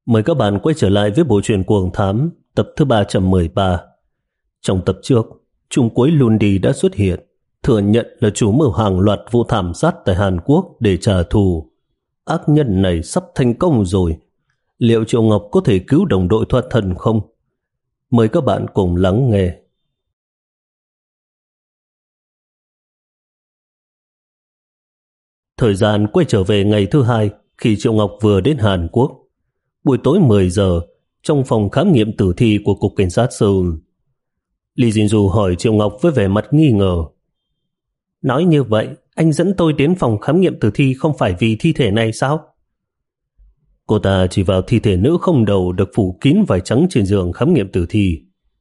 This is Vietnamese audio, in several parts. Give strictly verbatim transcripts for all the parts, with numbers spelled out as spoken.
Mời các bạn quay trở lại với bộ truyện Cuồng Thám tập thứ ba trăm mười ba. Trong tập trước, Trung Quế Lundi đã xuất hiện, thừa nhận là chủ mưu hàng loạt vụ thảm sát tại Hàn Quốc để trả thù. Ác nhân này sắp thành công rồi. Liệu Triệu Ngọc có thể cứu đồng đội thoát thân không? Mời các bạn cùng lắng nghe. Thời gian quay trở về ngày thứ hai khi Triệu Ngọc vừa đến Hàn Quốc. Buổi tối mười giờ, trong phòng khám nghiệm tử thi của Cục Cảnh sát Seoul, Lee Jin-ju hỏi Triệu Ngọc với vẻ mặt nghi ngờ. Nói như vậy, anh dẫn tôi đến phòng khám nghiệm tử thi không phải vì thi thể này sao? Cô ta chỉ vào thi thể nữ không đầu được phủ kín vải trắng trên giường khám nghiệm tử thi.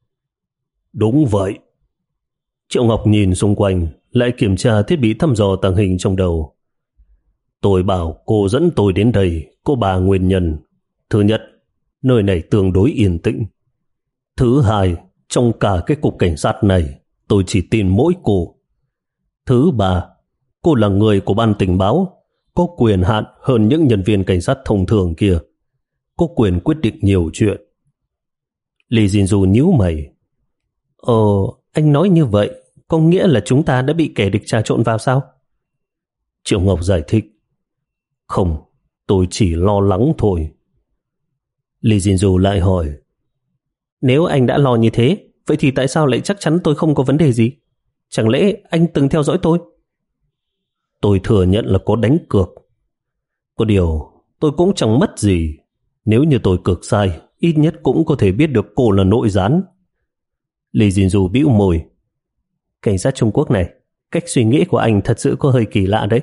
Đúng vậy. Triệu Ngọc nhìn xung quanh, lại kiểm tra thiết bị thăm dò tàng hình trong đầu. Tôi bảo cô dẫn tôi đến đây có ba nguyên nhân. Thứ nhất, nơi này tương đối yên tĩnh. Thứ hai, trong cả cái cục cảnh sát này, tôi chỉ tin mỗi cô. Thứ ba, cô là người của ban tình báo, có quyền hạn hơn những nhân viên cảnh sát thông thường kia, có quyền quyết định nhiều chuyện. Lee Jin-ju nhíu mày. Ờ, anh nói như vậy, có nghĩa là chúng ta đã bị kẻ địch trà trộn vào sao? Triệu Ngọc giải thích. Không, tôi chỉ lo lắng thôi. Lee Jin-ju lại hỏi. Nếu anh đã lo như thế, vậy thì tại sao lại chắc chắn tôi không có vấn đề gì? Chẳng lẽ anh từng theo dõi tôi? Tôi thừa nhận là có đánh cược. Có điều, tôi cũng chẳng mất gì. Nếu như tôi cược sai, ít nhất cũng có thể biết được cô là nội gián. Lee Jin-ju bĩu môi. Cảnh sát Trung Quốc này, cách suy nghĩ của anh thật sự có hơi kỳ lạ đấy.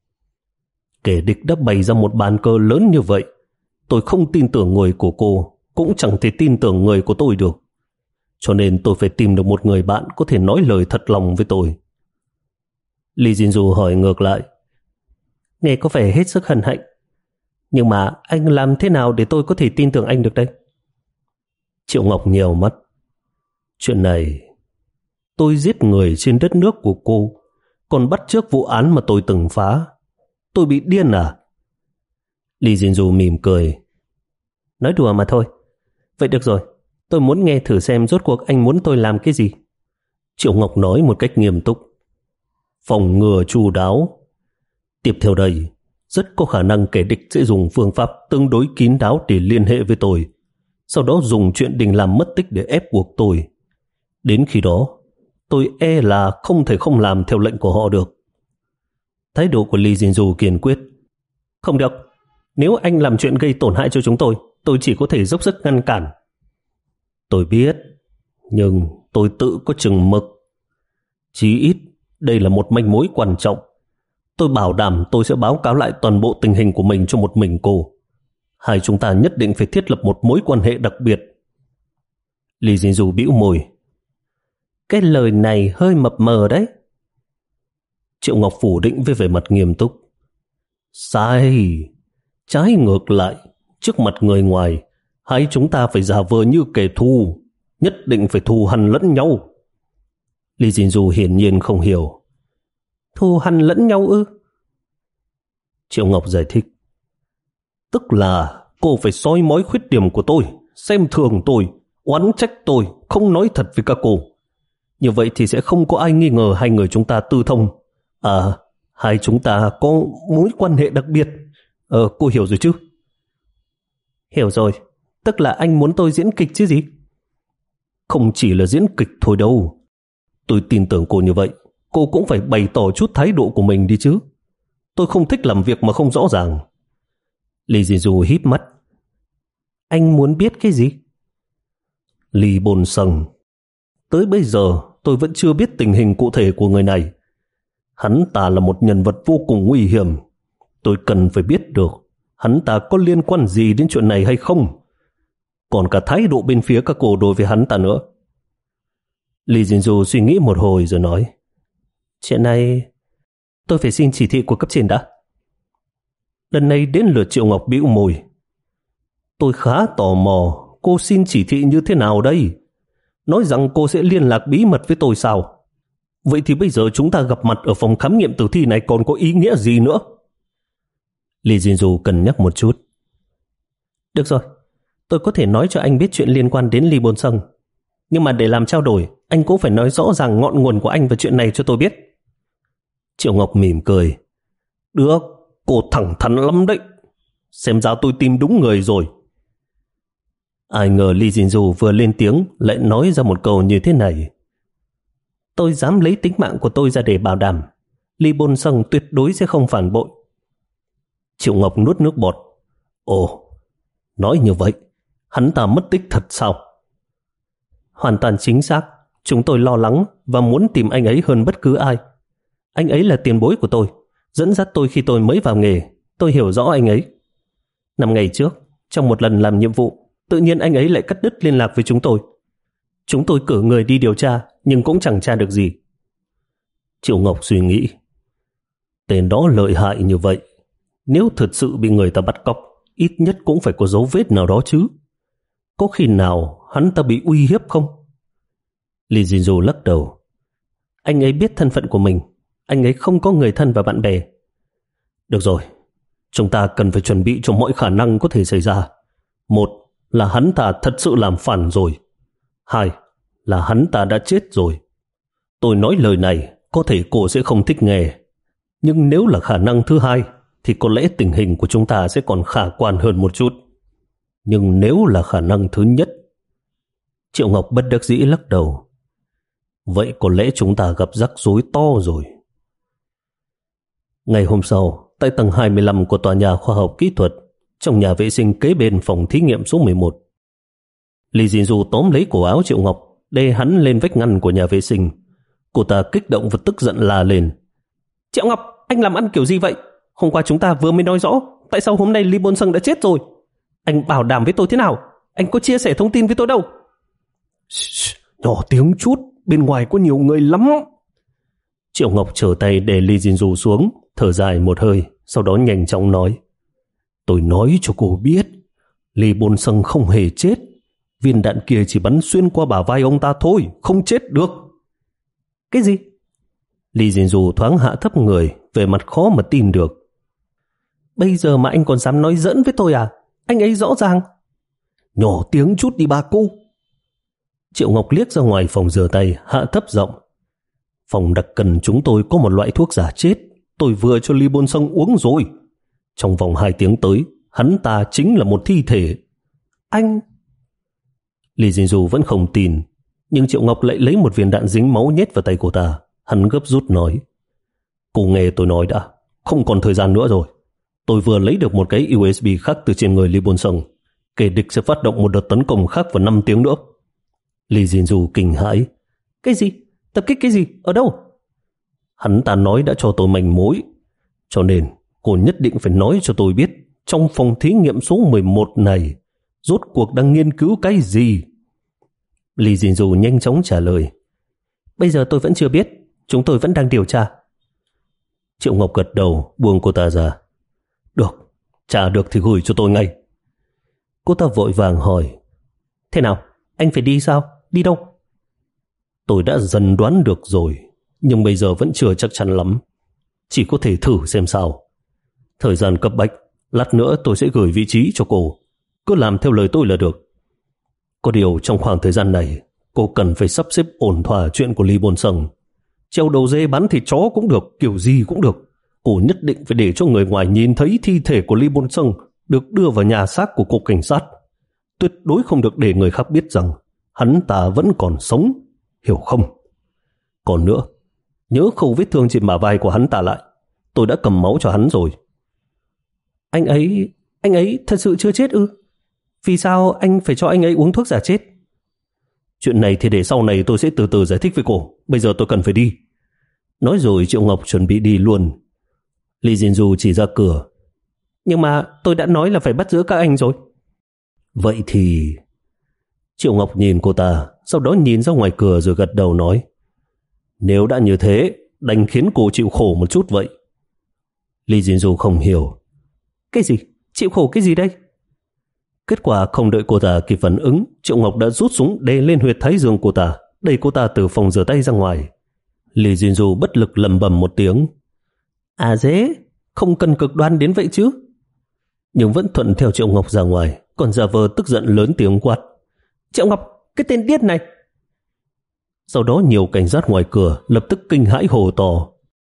Kẻ địch đã bày ra một bàn cờ lớn như vậy. Tôi không tin tưởng người của cô, cũng chẳng thể tin tưởng người của tôi được. Cho nên tôi phải tìm được một người bạn có thể nói lời thật lòng với tôi. Lee Jin-ju hỏi ngược lại. Nghe có vẻ hết sức hân hạnh. Nhưng mà anh làm thế nào để tôi có thể tin tưởng anh được đây? Triệu Ngọc nhèo mắt. Chuyện này, tôi giết người trên đất nước của cô, còn bắt chước vụ án mà tôi từng phá. Tôi bị điên à? Lee Jin-ju mỉm cười. Nói đùa mà thôi. Vậy được rồi, tôi muốn nghe thử xem rốt cuộc anh muốn tôi làm cái gì. Triệu Ngọc nói một cách nghiêm túc. Phòng ngừa chu đáo. Tiếp theo đây, rất có khả năng kẻ địch sẽ dùng phương pháp tương đối kín đáo để liên hệ với tôi, sau đó dùng chuyện Đình làm mất tích để ép buộc tôi. Đến khi đó, tôi e là không thể không làm theo lệnh của họ được. Thái độ của Lee Jin-ju kiên quyết. Không được. Nếu anh làm chuyện gây tổn hại cho chúng tôi, tôi chỉ có thể dốc sức ngăn cản. Tôi biết, nhưng tôi tự có chừng mực. Chí ít, đây là một manh mối quan trọng. Tôi bảo đảm tôi sẽ báo cáo lại toàn bộ tình hình của mình cho một mình cô. Hai chúng ta nhất định phải thiết lập một mối quan hệ đặc biệt. Lee Jin-ju bĩu môi. Cái lời này hơi mập mờ đấy. Triệu Ngọc phủ định với vẻ mặt nghiêm túc. Sai. Trái ngược lại, trước mặt người ngoài, hai chúng ta phải giả vờ như kẻ thù, nhất định phải thù hằn lẫn nhau. Lee Jin-ju hiển nhiên không hiểu. Thù hằn lẫn nhau ư? Triệu Ngọc giải thích. Tức là cô phải soi mói khuyết điểm của tôi, xem thường tôi, oán trách tôi, không nói thật với các cô. Như vậy thì sẽ không có ai nghi ngờ hai người chúng ta tư thông. À, hai chúng ta có mối quan hệ đặc biệt. Ờ, cô hiểu rồi chứ? Hiểu rồi, tức là anh muốn tôi diễn kịch chứ gì? Không chỉ là diễn kịch thôi đâu. Tôi tin tưởng cô như vậy, cô cũng phải bày tỏ chút thái độ của mình đi chứ. Tôi không thích làm việc mà không rõ ràng. Lee Jin-ju híp mắt. Anh muốn biết cái gì? Lee Bôn Sung. Tới bây giờ tôi vẫn chưa biết tình hình cụ thể của người này. Hắn ta là một nhân vật vô cùng nguy hiểm. Tôi cần phải biết được hắn ta có liên quan gì đến chuyện này hay không. Còn cả thái độ bên phía các cô đối với hắn ta nữa. Lee Jin-ju suy nghĩ một hồi rồi nói. Chuyện này tôi phải xin chỉ thị của cấp trên đã. Lần này đến lượt Triệu Ngọc bĩu môi. Tôi khá tò mò cô xin chỉ thị như thế nào đây? Nói rằng cô sẽ liên lạc bí mật với tôi sao? Vậy thì bây giờ chúng ta gặp mặt ở phòng khám nghiệm tử thi này còn có ý nghĩa gì nữa? Lee Jin-ju cân nhắc một chút. Được rồi, Tôi có thể nói cho anh biết chuyện liên quan đến Lee Bôn Sung, nhưng mà để làm trao đổi, anh cũng phải nói rõ ràng ngọn nguồn của anh và chuyện này cho tôi biết. Triệu Ngọc mỉm cười. Được, cô thẳng thắn lắm đấy. Xem ra tôi tìm đúng người rồi. Ai ngờ Lee Jin-ju vừa lên tiếng lại nói ra một câu như thế này. Tôi dám lấy tính mạng của tôi ra để bảo đảm Lee Bôn Sung tuyệt đối sẽ không phản bội. Triệu Ngọc nuốt nước bọt. Ồ, nói như vậy, hắn ta mất tích thật sao? Hoàn toàn chính xác. Chúng tôi lo lắng và muốn tìm anh ấy hơn bất cứ ai. Anh ấy là tiền bối của tôi, dẫn dắt tôi khi tôi mới vào nghề. Tôi hiểu rõ anh ấy. Năm ngày trước, trong một lần làm nhiệm vụ, tự nhiên anh ấy lại cắt đứt liên lạc với chúng tôi. Chúng tôi cử người đi điều tra, nhưng cũng chẳng tra được gì. Triệu Ngọc suy nghĩ. Tên đó lợi hại như vậy, nếu thật sự bị người ta bắt cóc, ít nhất cũng phải có dấu vết nào đó chứ. Có khi nào hắn ta bị uy hiếp không? Lee Jin-ju lắc đầu. Anh ấy biết thân phận của mình. Anh ấy không có người thân và bạn bè. Được rồi, chúng ta cần phải chuẩn bị cho mọi khả năng có thể xảy ra. Một là hắn ta thật sự làm phản rồi. Hai là hắn ta đã chết rồi. Tôi nói lời này có thể cô sẽ không thích nghe, nhưng nếu là khả năng thứ hai thì có lẽ tình hình của chúng ta sẽ còn khả quan hơn một chút. Nhưng nếu là khả năng thứ nhất, Triệu Ngọc bất đắc dĩ lắc đầu. Vậy có lẽ chúng ta gặp rắc rối to rồi. Ngày hôm sau, tại tầng hai mươi lăm của tòa nhà khoa học kỹ thuật, trong nhà vệ sinh kế bên phòng thí nghiệm số mười một, Lee Jin-ju tóm lấy cổ áo Triệu Ngọc, đè hắn lên vách ngăn của nhà vệ sinh. Cô ta kích động và tức giận la lên. Triệu Ngọc, anh làm ăn kiểu gì vậy? Hôm qua chúng ta vừa mới nói rõ, tại sao hôm nay Lee Bôn Sung đã chết rồi? Anh bảo đảm với tôi thế nào? Anh có chia sẻ thông tin với tôi đâu? Shh, nhỏ tiếng chút, bên ngoài có nhiều người lắm. Triệu Ngọc trở tay đè Lee Jin-ju xuống, thở dài một hơi, sau đó nhanh chóng nói. Tôi nói cho cô biết, Lee Bôn Sung không hề chết. Viên đạn kia chỉ bắn xuyên qua bả vai ông ta thôi, không chết được. Cái gì? Lee Jin-ju thoáng hạ thấp người, về mặt khó mà tin được. Bây giờ mà anh còn dám nói giỡn với tôi à? Anh ấy rõ ràng. Nhỏ tiếng chút đi bà cô. Triệu Ngọc liếc ra ngoài phòng rửa tay, hạ thấp giọng. Phòng đặc cần chúng tôi có một loại thuốc giả chết. Tôi vừa cho Lee Bôn Sung uống rồi. Trong vòng hai tiếng tới, hắn ta chính là một thi thể. Anh... Lee Jin-ju vẫn không tin, nhưng Triệu Ngọc lại lấy một viên đạn dính máu nhét vào tay cô ta. Hắn gấp rút nói. Cô nghe tôi nói đã, không còn thời gian nữa rồi. Tôi vừa lấy được một cái u ét bê khác từ trên người Lee Bôn Sung. Kẻ địch sẽ phát động một đợt tấn công khác vào năm tiếng nữa. Lee Jin-ju kinh hãi. Cái gì? Tập kích cái gì? Ở đâu? Hắn ta nói đã cho tôi manh mối. Cho nên cô nhất định phải nói cho tôi biết trong phòng thí nghiệm số mười một này rốt cuộc đang nghiên cứu cái gì? Lee Jin-ju nhanh chóng trả lời. Bây giờ tôi vẫn chưa biết. Chúng tôi vẫn đang điều tra. Triệu Ngọc gật đầu, buông cô ta ra. Được, trả được thì gửi cho tôi ngay. Cô ta vội vàng hỏi. Thế nào? Anh phải đi sao? Đi đâu? Tôi đã dần đoán được rồi, nhưng bây giờ vẫn chưa chắc chắn lắm. Chỉ có thể thử xem sao. Thời gian cấp bách, lát nữa tôi sẽ gửi vị trí cho cô. Cứ làm theo lời tôi là được. Có điều trong khoảng thời gian này, cô cần phải sắp xếp ổn thỏa chuyện của Lee Bôn Sung. Treo đầu dê bắn thịt chó cũng được, kiểu gì cũng được. Cô nhất định phải để cho người ngoài nhìn thấy thi thể của Lee Bôn Sung được đưa vào nhà xác của cục cảnh sát. Tuyệt đối không được để người khác biết rằng hắn ta vẫn còn sống, hiểu không? Còn nữa, nhớ khâu vết thương trên bả vai của hắn ta lại. Tôi đã cầm máu cho hắn rồi. Anh ấy, anh ấy thật sự chưa chết ư? Vì sao anh phải cho anh ấy uống thuốc giả chết? Chuyện này thì để sau này tôi sẽ từ từ giải thích với cô. Bây giờ tôi cần phải đi. Nói rồi Triệu Ngọc chuẩn bị đi luôn. Lee Jin-ju chỉ ra cửa. Nhưng mà tôi đã nói là phải bắt giữ các anh rồi. Vậy thì... Triệu Ngọc nhìn cô ta, sau đó nhìn ra ngoài cửa rồi gật đầu nói. Nếu đã như thế, đành khiến cô chịu khổ một chút vậy. Lee Jin-ju không hiểu. Cái gì? Chịu khổ cái gì đây? Kết quả không đợi cô ta kịp phản ứng, Triệu Ngọc đã rút súng đè lên huyệt thái dương cô ta, đẩy cô ta từ phòng rửa tay ra ngoài. Lee Jin-ju bất lực lẩm bẩm một tiếng. À dễ, không cần cực đoan đến vậy chứ. Nhưng vẫn thuận theo Triệu Ngọc ra ngoài, còn giả vờ tức giận lớn tiếng quát: Triệu Ngọc, cái tên điếc này! Sau đó nhiều cảnh sát ngoài cửa lập tức kinh hãi hô to.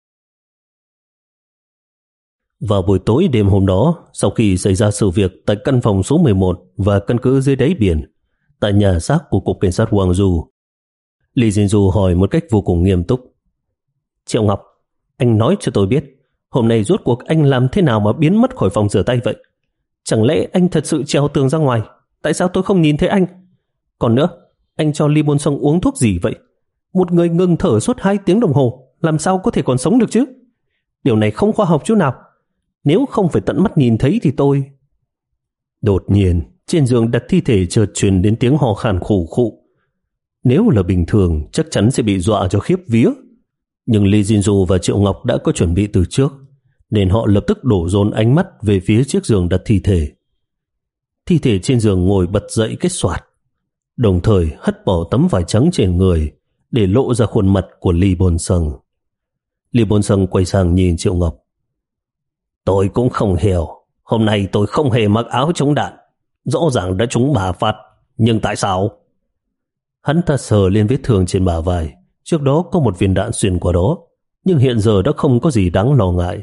Vào buổi tối đêm hôm đó, sau khi xảy ra sự việc tại căn phòng số mười một và căn cứ dưới đáy biển, tại nhà xác của Cục Cảnh sát Hoàng Du, Lee Jin-du hỏi một cách vô cùng nghiêm túc: Triệu Ngọc, anh nói cho tôi biết, hôm nay rốt cuộc anh làm thế nào mà biến mất khỏi phòng rửa tay vậy? Chẳng lẽ anh thật sự trèo tường ra ngoài? Tại sao tôi không nhìn thấy anh? Còn nữa, anh cho Lee Bon Sung uống thuốc gì vậy? Một người ngừng thở suốt hai tiếng đồng hồ, làm sao có thể còn sống được chứ? Điều này không khoa học chút nào. Nếu không phải tận mắt nhìn thấy thì tôi... Đột nhiên, trên giường đặt thi thể chợt truyền đến tiếng ho khan khủ khụ. Nếu là bình thường, chắc chắn sẽ bị dọa cho khiếp vía. Nhưng Lee Jin-du và Triệu Ngọc đã có chuẩn bị từ trước, nên họ lập tức đổ dồn ánh mắt về phía chiếc giường đặt thi thể. Thi thể trên giường ngồi bật dậy kết xoạt, đồng thời hất bỏ tấm vải trắng trên người để lộ ra khuôn mặt của Lee Bon Sung. Lee Bon Sung quay sang nhìn Triệu Ngọc. Tôi cũng không hiểu, hôm nay tôi không hề mặc áo chống đạn, rõ ràng đã trúng ba phát, nhưng tại sao? Hắn ta sờ lên vết thương trên bả vai, trước đó có một viên đạn xuyên qua đó, nhưng hiện giờ đã không có gì đáng lo ngại.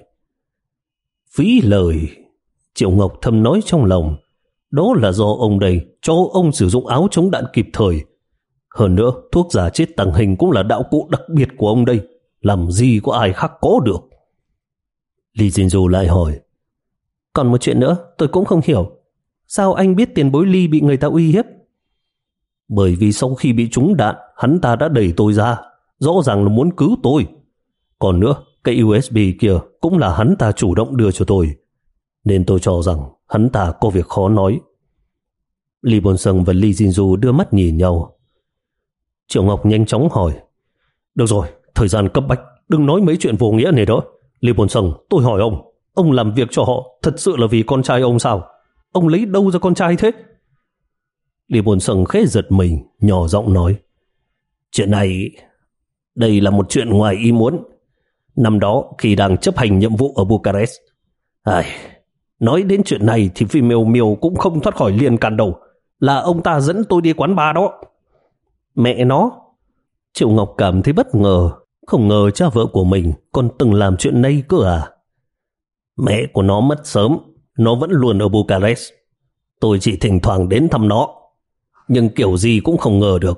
Phí lời, Triệu Ngọc thầm nói trong lòng, đó là do ông đây cho ông sử dụng áo chống đạn kịp thời. Hơn nữa, thuốc giả chết tàng hình cũng là đạo cụ đặc biệt của ông đây, làm gì có ai khác có được. Lee Jin-du lại hỏi: Còn một chuyện nữa tôi cũng không hiểu, sao anh biết tiền bối Lee bị người ta uy hiếp? Bởi vì sau khi bị trúng đạn, hắn ta đã đẩy tôi ra, rõ ràng là muốn cứu tôi. Còn nữa, cái u ét bê kia cũng là hắn ta chủ động đưa cho tôi, nên tôi cho rằng hắn ta có việc khó nói. Lee Bon Sung và Lee Jin-du đưa mắt nhìn nhau. Triệu Ngọc nhanh chóng hỏi: Được rồi, thời gian cấp bách, đừng nói mấy chuyện vô nghĩa này đó. Lee Bon Sung, tôi hỏi ông, ông làm việc cho họ thật sự là vì con trai ông sao? Ông lấy đâu ra con trai thế? Lee Bon Sung khẽ giật mình, nhỏ giọng nói: Chuyện này, đây là một chuyện ngoài ý muốn. Năm đó khi đang chấp hành nhiệm vụ ở Bucharest, ai, nói đến chuyện này thì phi miêu miêu cũng không thoát khỏi liên can đâu. Là ông ta dẫn tôi đi quán bar đó. Mẹ nó! Triệu Ngọc cảm thấy bất ngờ, không ngờ cha vợ của mình còn từng làm chuyện này cơ à. Mẹ của nó mất sớm, nó vẫn luôn ở Bucharest. Tôi chỉ thỉnh thoảng đến thăm nó, nhưng kiểu gì cũng không ngờ được.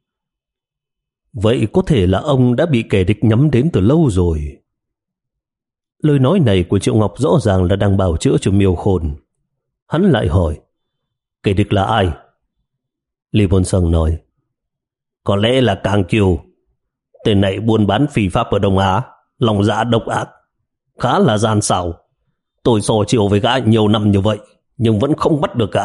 Vậy có thể là ông đã bị kẻ địch nhắm đến từ lâu rồi. Lời nói này của Triệu Ngọc rõ ràng là đang bào chữa cho Miêu Khôn. Hắn lại hỏi: Kẻ địch là ai? Lee Bon Sung nói: Có lẽ là Cang Kiều. Tên này buôn bán phi pháp ở Đông Á, lòng dạ độc ác, khá là gian xảo. Tôi so chiều với gã nhiều năm như vậy, nhưng vẫn không bắt được gã.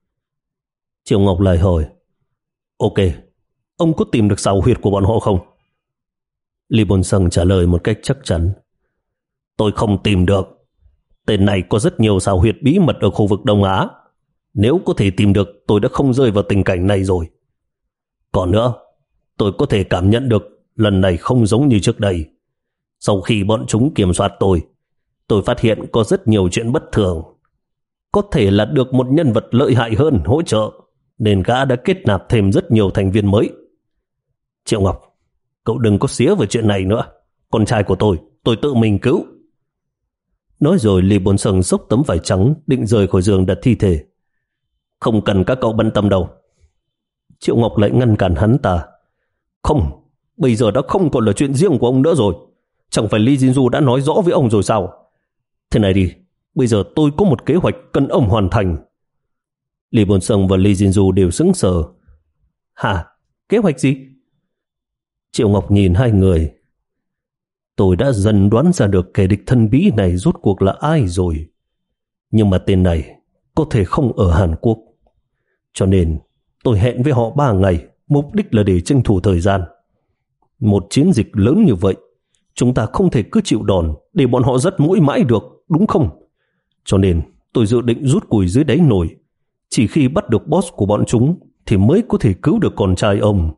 Triệu Ngọc lại hỏi: Ok, ông có tìm được sào huyệt của bọn họ không? Lee Bon Sung trả lời một cách chắc chắn: Tôi không tìm được. Tên này có rất nhiều sào huyệt bí mật ở khu vực Đông Á. Nếu có thể tìm được, tôi đã không rơi vào tình cảnh này rồi. Còn nữa, tôi có thể cảm nhận được lần này không giống như trước đây. Sau khi bọn chúng kiểm soát tôi, tôi phát hiện có rất nhiều chuyện bất thường. Có thể là được một nhân vật lợi hại hơn hỗ trợ, nên gã đã kết nạp thêm rất nhiều thành viên mới. Triệu Ngọc, cậu đừng có xía về chuyện này nữa. Con trai của tôi, tôi tự mình cứu. Nói rồi Lee Bon Sung xốc tấm vải trắng định rời khỏi giường đặt thi thể. Không cần các cậu bận tâm đâu. Triệu Ngọc lại ngăn cản hắn ta. Không, bây giờ đã không còn là chuyện riêng của ông nữa rồi. Chẳng phải Lee Jin-du đã nói rõ với ông rồi sao? Thế này đi, bây giờ tôi có một kế hoạch cần ông hoàn thành. Lee Bon Sung và Lee Jin-du đều sững sờ. Hả? Kế hoạch gì? Triệu Ngọc nhìn hai người. Tôi đã dần đoán ra được kẻ địch thân bí này rốt cuộc là ai rồi. Nhưng mà tên này có thể không ở Hàn Quốc. Cho nên tôi hẹn với họ ba ngày, mục đích là để tranh thủ thời gian. Một chiến dịch lớn như vậy, chúng ta không thể cứ chịu đòn để bọn họ dắt mũi mãi được, đúng không? Cho nên tôi dự định rút củi dưới đáy nồi. Chỉ khi bắt được boss của bọn chúng thì mới có thể cứu được con trai ông.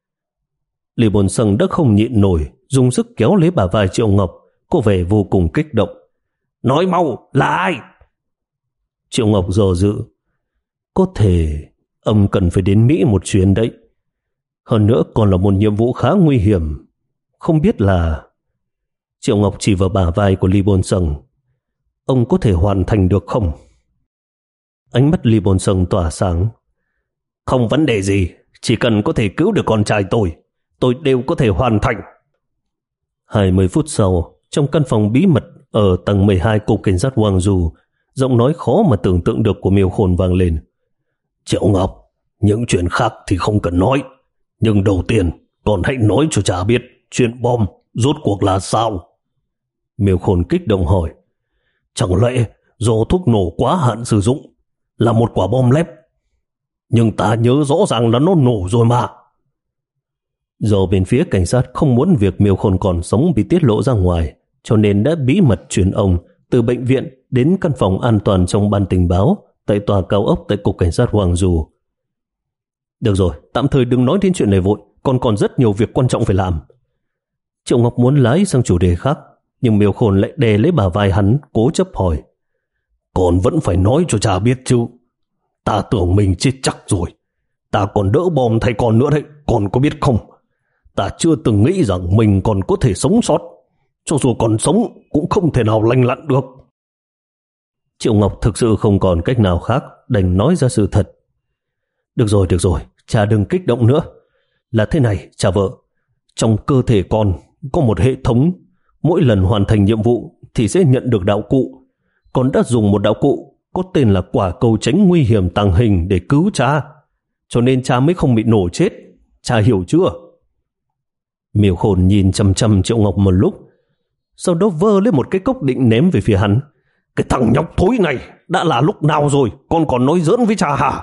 Lee Bon Sung đã không nhịn nổi, dùng sức kéo lấy bả vai Triệu Ngọc, có vẻ vô cùng kích động. Nói mau, là ai? Triệu Ngọc dò dự. Có thể ông cần phải đến Mỹ một chuyến đấy. Hơn nữa còn là một nhiệm vụ khá nguy hiểm. Không biết là... Triệu Ngọc chỉ vào bả vai của Lee Bôn Sung. Ông có thể hoàn thành được không? Ánh mắt Lee Bôn Sung tỏa sáng. Không vấn đề gì, chỉ cần có thể cứu được con trai tôi, tôi đều có thể hoàn thành. Hai mươi phút sau, trong căn phòng bí mật ở tầng mười hai cục cảnh sát Hoàng Du, giọng nói khó mà tưởng tượng được của Miêu Khôn vang lên. Triệu Ngọc, những chuyện khác thì không cần nói, nhưng đầu tiên còn hãy nói cho cha biết chuyện bom rốt cuộc là sao. Miêu Khôn kích động hỏi, chẳng lẽ do thuốc nổ quá hạn sử dụng, là một quả bom lép? Nhưng ta nhớ rõ ràng là nó nổ rồi mà. Do bên phía cảnh sát không muốn việc Miêu Khôn còn sống bị tiết lộ ra ngoài, cho nên đã bí mật chuyển ông từ bệnh viện đến căn phòng an toàn trong ban tình báo tại tòa cao ốc tại cục cảnh sát Hoàng Du. Được rồi, tạm thời đừng nói đến chuyện này vội, còn còn rất nhiều việc quan trọng phải làm. Triệu Ngọc muốn lái sang chủ đề khác, nhưng Miêu Khôn lại đè lấy bả vai hắn, cố chấp hỏi. Còn vẫn phải nói cho cha biết chứ. Ta tưởng mình chết chắc rồi. Ta còn đỡ bom thay con nữa đấy, còn có biết không? Ta chưa từng nghĩ rằng mình còn có thể sống sót. Cho dù còn sống cũng không thể nào lành lặn được. Triệu Ngọc thực sự không còn cách nào khác, đành nói ra sự thật. Được rồi, được rồi, cha đừng kích động nữa. Là thế này, cha vợ. Trong cơ thể con có một hệ thống. Mỗi lần hoàn thành nhiệm vụ thì sẽ nhận được đạo cụ. Con đã dùng một đạo cụ có tên là quả cầu tránh nguy hiểm tàng hình để cứu cha. Cho nên cha mới không bị nổ chết. Cha hiểu chưa? Miêu Khôn nhìn chăm chăm Triệu Ngọc một lúc, sau đó vơ lấy một cái cốc định ném về phía hắn. Cái thằng nhóc thối này, đã là lúc nào rồi con còn nói giỡn với cha hả?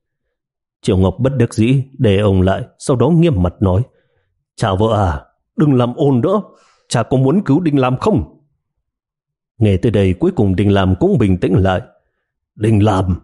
Triệu Ngọc bất đắc dĩ để ông lại, sau đó nghiêm mặt nói, cha vợ à, đừng làm ồn nữa. Cha có muốn cứu Đinh Lam không? Nghe tới đây cuối cùng Đinh Lam cũng bình tĩnh lại. Đinh Lam,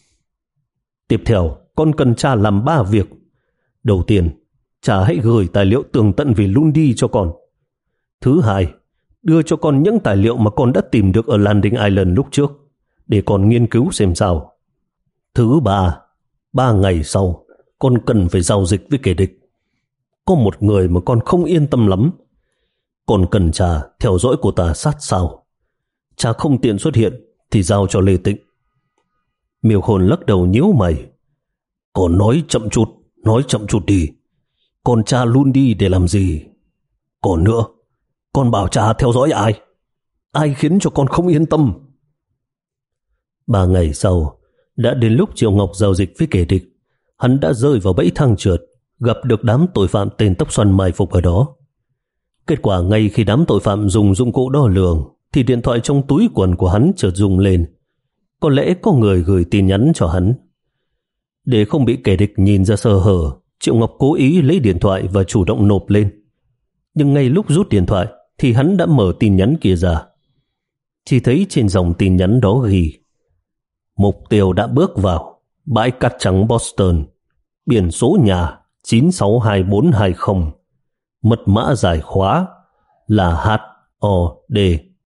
tiếp theo con cần cha làm ba việc. Đầu tiên, cha hãy gửi tài liệu tường tận về Lundy cho con. Thứ hai, đưa cho con những tài liệu mà con đã tìm được ở Landing Island lúc trước, để con nghiên cứu xem sao. Thứ ba, ba ngày sau, con cần phải giao dịch với kẻ địch. Có một người mà con không yên tâm lắm. Con cần cha theo dõi cô ta sát sao. Cha không tiện xuất hiện thì giao cho Lê Tịnh. Miêu Khôn lắc đầu nhíu mày. Con nói chậm chút, nói chậm chút đi. Con cha luôn đi để làm gì? Còn nữa, con bảo cha theo dõi ai? Ai khiến cho con không yên tâm? Ba ngày sau, đã đến lúc Triệu Ngọc giao dịch với kẻ địch. Hắn đã rơi vào bẫy thang trượt, gặp được đám tội phạm tên tóc xoăn mai phục ở đó. Kết quả ngay khi đám tội phạm dùng dụng cụ đo lường, thì điện thoại trong túi quần của hắn chợt rung lên. Có lẽ có người gửi tin nhắn cho hắn. Để không bị kẻ địch nhìn ra sơ hở, Triệu Ngọc cố ý lấy điện thoại và chủ động nộp lên. Nhưng ngay lúc rút điện thoại thì hắn đã mở tin nhắn kia ra. Chỉ thấy trên dòng tin nhắn đó ghi: mục tiêu đã bước vào bãi cát trắng Boston, biển số nhà chín sáu hai bốn hai không, mật mã giải khóa là hát o đê.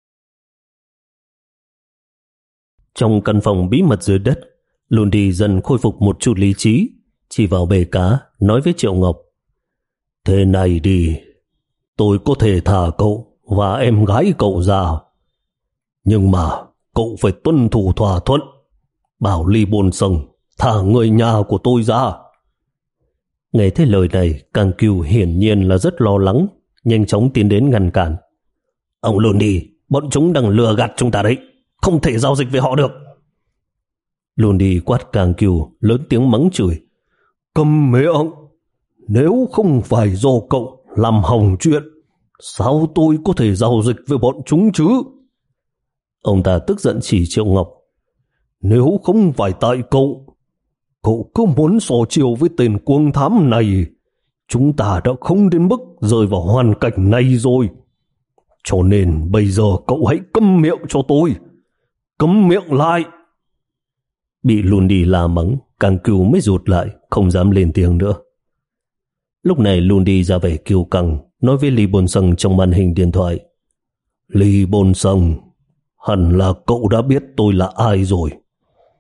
Trong căn phòng bí mật dưới đất, Lundy dần khôi phục một chút lý trí, chỉ vào bể cá nói với Triệu Ngọc: thế này đi, tôi có thể thả cậu và em gái cậu ra, nhưng mà cậu phải tuân thủ thỏa thuận, bảo Lee Bôn Sung thả người nhà của tôi ra. Nghe thấy lời này, Càng Cừu hiển nhiên là rất lo lắng, nhanh chóng tiến đến ngăn cản. Ông Lundy, bọn chúng đang lừa gạt chúng ta đấy, không thể giao dịch với họ được. Lundy quát Càng Cừu, lớn tiếng mắng chửi: câm miệng! Nếu không phải do cậu làm hỏng chuyện, sao tôi có thể giao dịch với bọn chúng chứ? Ông ta tức giận chỉ Triệu Ngọc: nếu không phải tại cậu, cậu cứ muốn so chiều với tên cuồng thám này, chúng ta đã không đến mức rơi vào hoàn cảnh này rồi. Cho nên bây giờ cậu hãy câm miệng cho tôi. Câm miệng lại! Bị Lundy la mắng, Càng Cừu mới rụt lại, không dám lên tiếng nữa. Lúc này Lundy ra vẻ kiêu căng, nói với Lee Bôn Sung trong màn hình điện thoại: Lee Bôn Sung, hẳn là cậu đã biết tôi là ai rồi.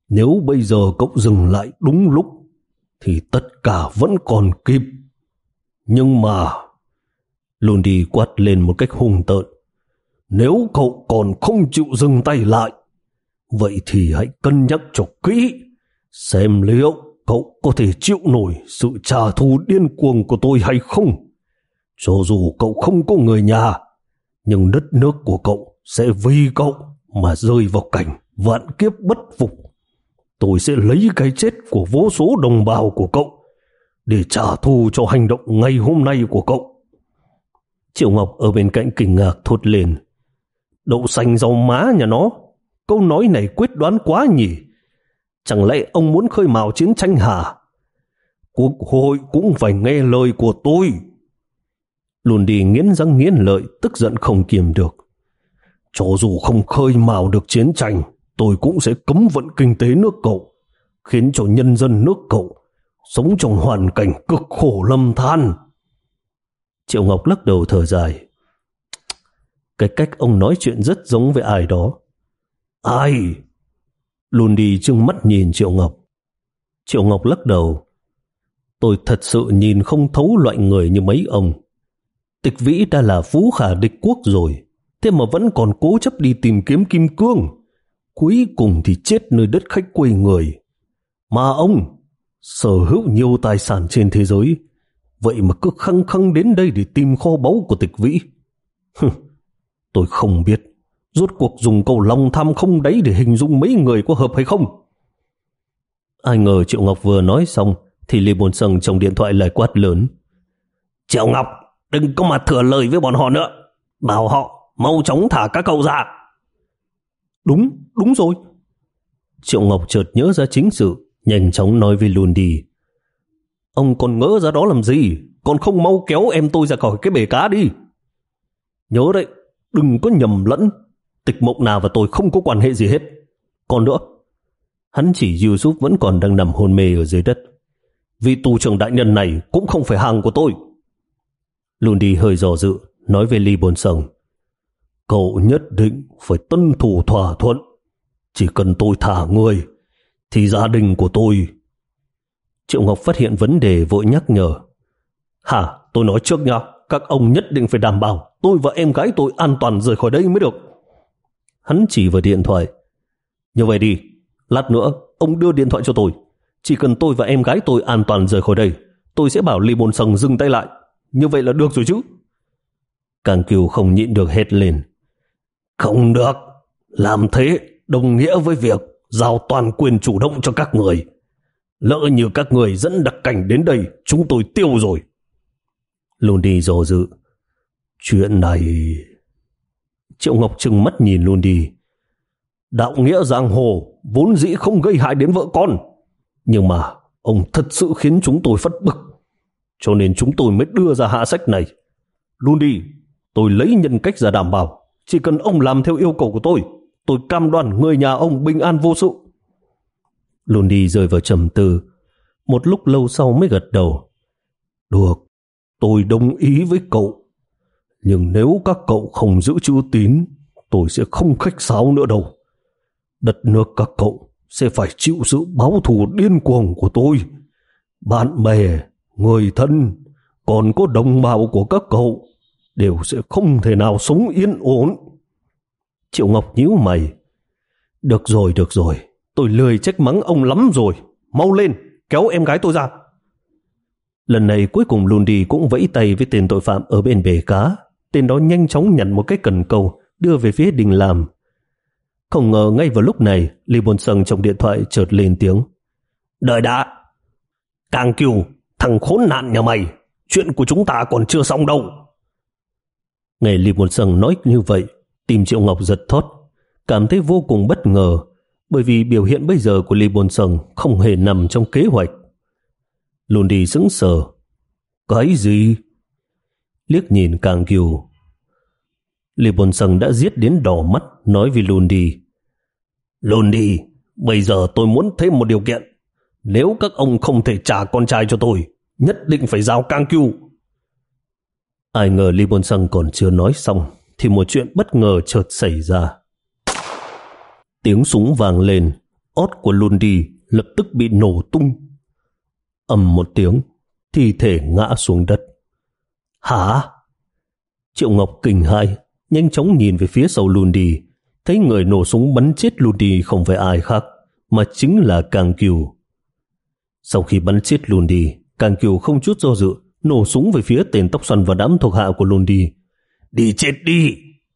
Nếu bây giờ cậu dừng lại đúng lúc thì tất cả vẫn còn kịp. Nhưng mà... Lundi quát lên một cách hung tợn. Nếu cậu còn không chịu dừng tay lại, vậy thì hãy cân nhắc cho kỹ, xem liệu cậu có thể chịu nổi sự trả thù điên cuồng của tôi hay không. Cho dù cậu không có người nhà, nhưng đất nước của cậu sẽ vì cậu mà rơi vào cảnh vạn kiếp bất phục. Tôi sẽ lấy cái chết của vô số đồng bào của cậu để trả thù cho hành động ngày hôm nay của cậu. Triệu Ngọc ở bên cạnh kinh ngạc thốt lên. Đậu xanh rau má nhà nó, câu nói này quyết đoán quá nhỉ. Chẳng lẽ ông muốn khơi mào chiến tranh hả? Quốc hội cũng phải nghe lời của tôi. Lundi nghiến răng nghiến lợi, tức giận không kiềm được. Cho dù không khơi mào được chiến tranh, tôi cũng sẽ cấm vận kinh tế nước cậu, khiến cho nhân dân nước cậu sống trong hoàn cảnh cực khổ lầm than. Triệu Ngọc lắc đầu thở dài. Cái cách ông nói chuyện rất giống với ai đó. Ai? Lundi trừng mắt nhìn Triệu Ngọc. Triệu Ngọc lắc đầu. Tôi thật sự nhìn không thấu loại người như mấy ông. Tịch Vĩ đã là phú khả địch quốc rồi, thế mà vẫn còn cố chấp đi tìm kiếm kim cương. Cuối cùng thì chết nơi đất khách quê người. Mà ông sở hữu nhiều tài sản trên thế giới, vậy mà cứ khăng khăng đến đây để tìm kho báu của Tịch Vĩ. Tôi không biết rốt cuộc dùng câu lòng tham không đáy để hình dung mấy người có hợp hay không. Ai ngờ Triệu Ngọc vừa nói xong thì Lý Bồn Sâng trong điện thoại lại quát lớn. Triệu Ngọc, đừng có mà thừa lời với bọn họ nữa. Bảo họ mau chóng thả các cậu ra. Đúng, đúng rồi. Triệu Ngọc chợt nhớ ra chính sự, nhanh chóng nói với Lundi. Ông còn ngỡ ra đó làm gì? Còn không mau kéo em tôi ra khỏi cái bể cá đi. Nhớ đấy, đừng có nhầm lẫn. Tịch Mộng Nà và tôi không có quan hệ gì hết. Còn nữa, hắn chỉ Yusuf vẫn còn đang nằm hôn mê ở dưới đất. Vị tù trưởng đại nhân này cũng không phải hàng của tôi. Lundi hơi dò dự, nói với Lý Bồn Sâng. Cậu nhất định phải tuân thủ thỏa thuận. Chỉ cần tôi thả người, thì gia đình của tôi... Triệu Ngọc phát hiện vấn đề vội nhắc nhở. Hả, tôi nói trước nha, các ông nhất định phải đảm bảo tôi và em gái tôi an toàn rời khỏi đây mới được. Hắn chỉ vào điện thoại. Như vậy đi, lát nữa ông đưa điện thoại cho tôi. Chỉ cần tôi và em gái tôi an toàn rời khỏi đây, tôi sẽ bảo Lý Bồn Sâng dừng tay lại. Như vậy là được rồi chứ? Càng Kiều không nhịn được hét lên. Không được, làm thế đồng nghĩa với việc giao toàn quyền chủ động cho các người. Lỡ như các người dẫn đặc cảnh đến đây, chúng tôi tiêu rồi. Lundi dò dự. Chuyện này... Triệu Ngọc trừng mắt nhìn Lundi. Đạo nghĩa giang hồ vốn dĩ không gây hại đến vợ con, nhưng mà ông thật sự khiến chúng tôi phất bực, cho nên chúng tôi mới đưa ra hạ sách này. Lundi, tôi lấy nhân cách ra đảm bảo, chỉ cần ông làm theo yêu cầu của tôi, tôi cam đoan người nhà ông bình an vô sự. Lundi rơi vào trầm tư, một lúc lâu sau mới gật đầu. Được, tôi đồng ý với cậu, nhưng nếu các cậu không giữ chữ tín, tôi sẽ không khách sáo nữa đâu. Đất nước các cậu sẽ phải chịu sự báo thù điên cuồng của tôi. Bạn bè, người thân, còn có đồng bào của các cậu đều sẽ không thể nào sống yên ổn. Triệu Ngọc nhíu mày. Được rồi, được rồi, tôi lười trách mắng ông lắm rồi. Mau lên, kéo em gái tôi ra. Lần này cuối cùng Lundi cũng vẫy tay với tên tội phạm ở bên bể cá. Tên đó nhanh chóng nhặt một cái cần câu đưa về phía Đình Làm. Không ngờ ngay vào lúc này, Lý Bồn Sâng trong điện thoại chợt lên tiếng. Đợi đã. Càng Kiều, thằng khốn nạn nhà mày, chuyện của chúng ta còn chưa xong đâu. Nghe Lý Bồn Sâng nói như vậy, tim Triệu Ngọc giật thót, cảm thấy vô cùng bất ngờ, bởi vì biểu hiện bây giờ của Lý Bồn Sâng không hề nằm trong kế hoạch. Lundi sững sờ. Cái gì? Liếc nhìn Càng Kiều. Lý Bồn Sâng đã giết đến đỏ mắt, nói với Lundi. Lundi, bây giờ tôi muốn thêm một điều kiện. Nếu các ông không thể trả con trai cho tôi, nhất định phải giao Càng Kiều. Ai ngờ Lý Bồn Sâng còn chưa nói xong thì một chuyện bất ngờ chợt xảy ra. Tiếng súng vang lên, ót của Lundi lập tức bị nổ tung. Ầm một tiếng, thi thể ngã xuống đất. Hả? Triệu Ngọc kinh hãi, nhanh chóng nhìn về phía sau Lundi, thấy người nổ súng bắn chết Lundi không phải ai khác, mà chính là Càng Kiều. Sau khi bắn chết Lundi, Càng Kiều không chút do dự nổ súng về phía tên tóc xoăn và đám thuộc hạ của Lundi. Đi chết đi!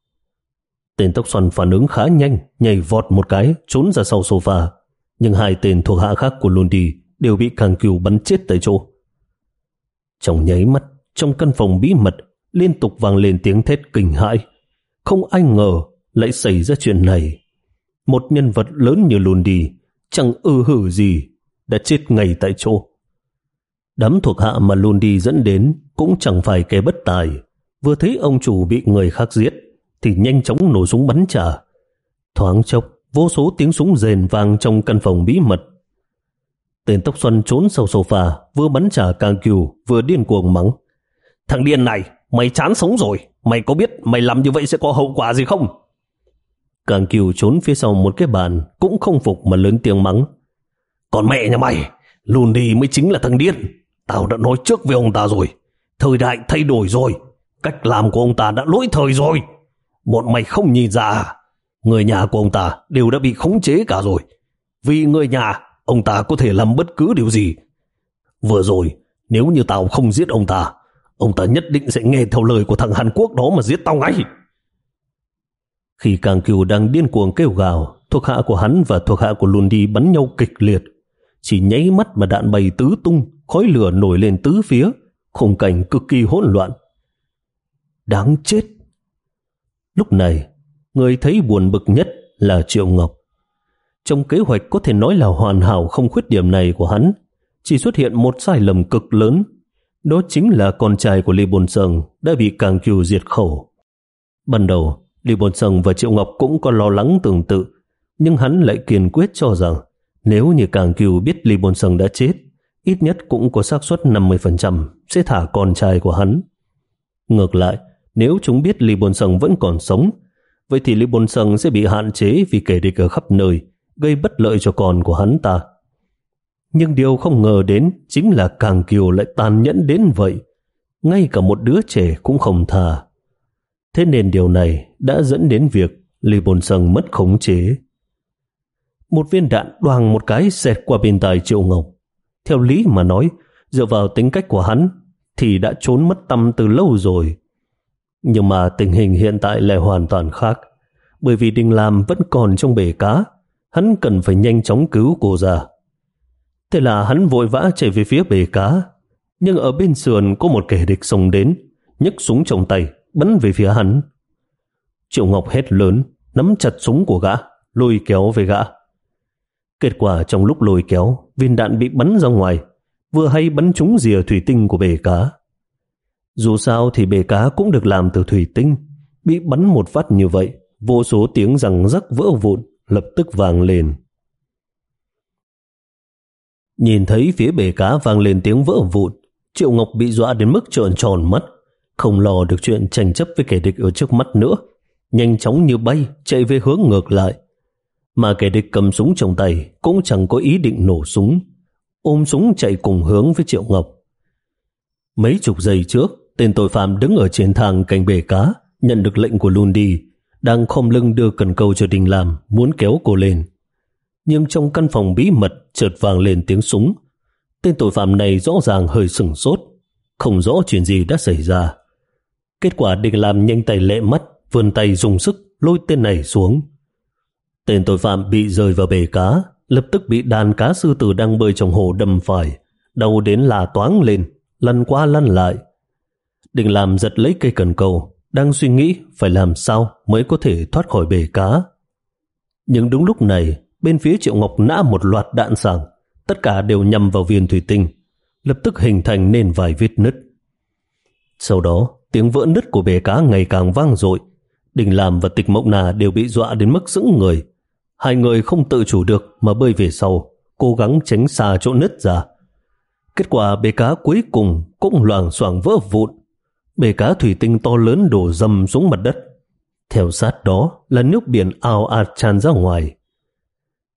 Tên tóc xoăn phản ứng khá nhanh, nhảy vọt một cái trốn ra sau sofa, nhưng hai tên thuộc hạ khác của Lundi đều bị Càng Kiều bắn chết tại chỗ. Trong nháy mắt, trong căn phòng bí mật liên tục vang lên tiếng thét kinh hãi. Không ai ngờ lại xảy ra chuyện này. Một nhân vật lớn như Lundi chẳng ư hử gì đã chết ngay tại chỗ. Đám thuộc hạ mà Lundi dẫn đến cũng chẳng phải kẻ bất tài, vừa thấy ông chủ bị người khác giết thì nhanh chóng nổ súng bắn trả. Thoáng chốc, vô số tiếng súng rền vang trong căn phòng bí mật. Tên tóc xoăn trốn sau sofa, vừa bắn trả Càng Kiều vừa điên cuồng mắng. Thằng điên này, mày chán sống rồi, mày có biết mày làm như vậy sẽ có hậu quả gì không? Càng Kiều trốn phía sau một cái bàn cũng không phục mà lớn tiếng mắng. Còn mẹ nhà mày, Lundi mới chính là thằng điên. Tao đã nói trước với ông ta rồi, thời đại thay đổi rồi, cách làm của ông ta đã lỗi thời rồi. Bọn mày không nhìn ra, người nhà của ông ta đều đã bị khống chế cả rồi. Vì người nhà, ông ta có thể làm bất cứ điều gì. Vừa rồi, nếu như tao không giết ông ta, ông ta nhất định sẽ nghe theo lời của thằng Hàn Quốc đó mà giết tao ngay. Khi Càng Kiều đang điên cuồng kêu gào, thuộc hạ của hắn và thuộc hạ của Lundi bắn nhau kịch liệt. Chỉ nháy mắt mà đạn bay tứ tung, khói lửa nổi lên tứ phía, khung cảnh cực kỳ hỗn loạn. Đáng chết! Lúc này, người thấy buồn bực nhất là Triệu Ngọc. Trong kế hoạch có thể nói là hoàn hảo không khuyết điểm này của hắn, chỉ xuất hiện một sai lầm cực lớn. Đó chính là con trai của Lý Bồn Sâng đã bị Càng Kiều diệt khẩu. Ban đầu, Lý Bồn Sâng và Triệu Ngọc cũng có lo lắng tương tự, nhưng hắn lại kiên quyết cho rằng nếu như Càng Kiều biết Lý Bồn Sâng đã chết, ít nhất cũng có xác suất năm mươi phần trăm sẽ thả con trai của hắn. Ngược lại, nếu chúng biết Lý Bồn Sâng vẫn còn sống, vậy thì Lý Bồn Sâng sẽ bị hạn chế vì kẻ địch ở khắp nơi, gây bất lợi cho con của hắn ta. Nhưng điều không ngờ đến chính là Càng Kiều lại tàn nhẫn đến vậy, ngay cả một đứa trẻ cũng không tha. Thế nên điều này đã dẫn đến việc Lý Bồn Sâng mất khống chế. Một viên đạn đoàng một cái xẹt qua bên tai Triệu Ngọc. Theo lý mà nói, dựa vào tính cách của hắn thì đã trốn mất tăm từ lâu rồi. Nhưng mà tình hình hiện tại lại hoàn toàn khác, bởi vì Đình Lam vẫn còn trong bể cá, hắn cần phải nhanh chóng cứu cô ra. Thế là hắn vội vã chạy về phía bể cá, nhưng ở bên sườn có một kẻ địch xông đến, nhấc súng trong tay bắn về phía hắn. Triệu Ngọc hét lớn, nắm chặt súng của gã, lôi kéo về gã. Kết quả trong lúc lôi kéo, viên đạn bị bắn ra ngoài, vừa hay bắn trúng rìa thủy tinh của bể cá. Dù sao thì bể cá cũng được làm từ thủy tinh, bị bắn một phát như vậy, vô số tiếng răng rắc vỡ vụn lập tức vang lên. Nhìn thấy phía bể cá vang lên tiếng vỡ vụn, Triệu Ngọc bị dọa đến mức trợn tròn mắt, không lo được chuyện tranh chấp với kẻ địch ở trước mắt nữa, nhanh chóng như bay chạy về hướng ngược lại. Mà kẻ địch cầm súng trong tay cũng chẳng có ý định nổ súng, ôm súng chạy cùng hướng với Triệu Ngọc. Mấy chục giây trước, tên tội phạm đứng ở trên thang cạnh bể cá, nhận được lệnh của Lundi, đang khom lưng đưa cần câu cho Đình Lam, muốn kéo cô lên. Nhưng trong căn phòng bí mật chợt vang lên tiếng súng. Tên tội phạm này rõ ràng hơi sửng sốt, không rõ chuyện gì đã xảy ra. Kết quả Đình Lam nhanh tay lẹ mắt, vươn tay dùng sức lôi tên này xuống. Tên tội phạm bị rơi vào bể cá, lập tức bị đàn cá sư tử đang bơi trong hồ đâm phải, đau đến là toáng lên, lăn qua lăn lại. Đình Lam giật lấy cây cần câu, đang suy nghĩ phải làm sao mới có thể thoát khỏi bể cá. Nhưng đúng lúc này, bên phía Triệu Ngọc nã một loạt đạn sảng, tất cả đều nhằm vào viên thủy tinh, lập tức hình thành nên vài vết nứt. Sau đó, tiếng vỡ nứt của bể cá ngày càng vang dội. Đình Lam và Tịch Mộng Na đều bị dọa đến mức sững người. Hai người không tự chủ được mà bơi về sau, cố gắng tránh xa chỗ nứt ra. Kết quả bể cá cuối cùng cũng loảng xoảng vỡ vụn. Bể cá thủy tinh to lớn đổ dầm xuống mặt đất. Theo sát đó là nước biển ào ạt tràn ra ngoài.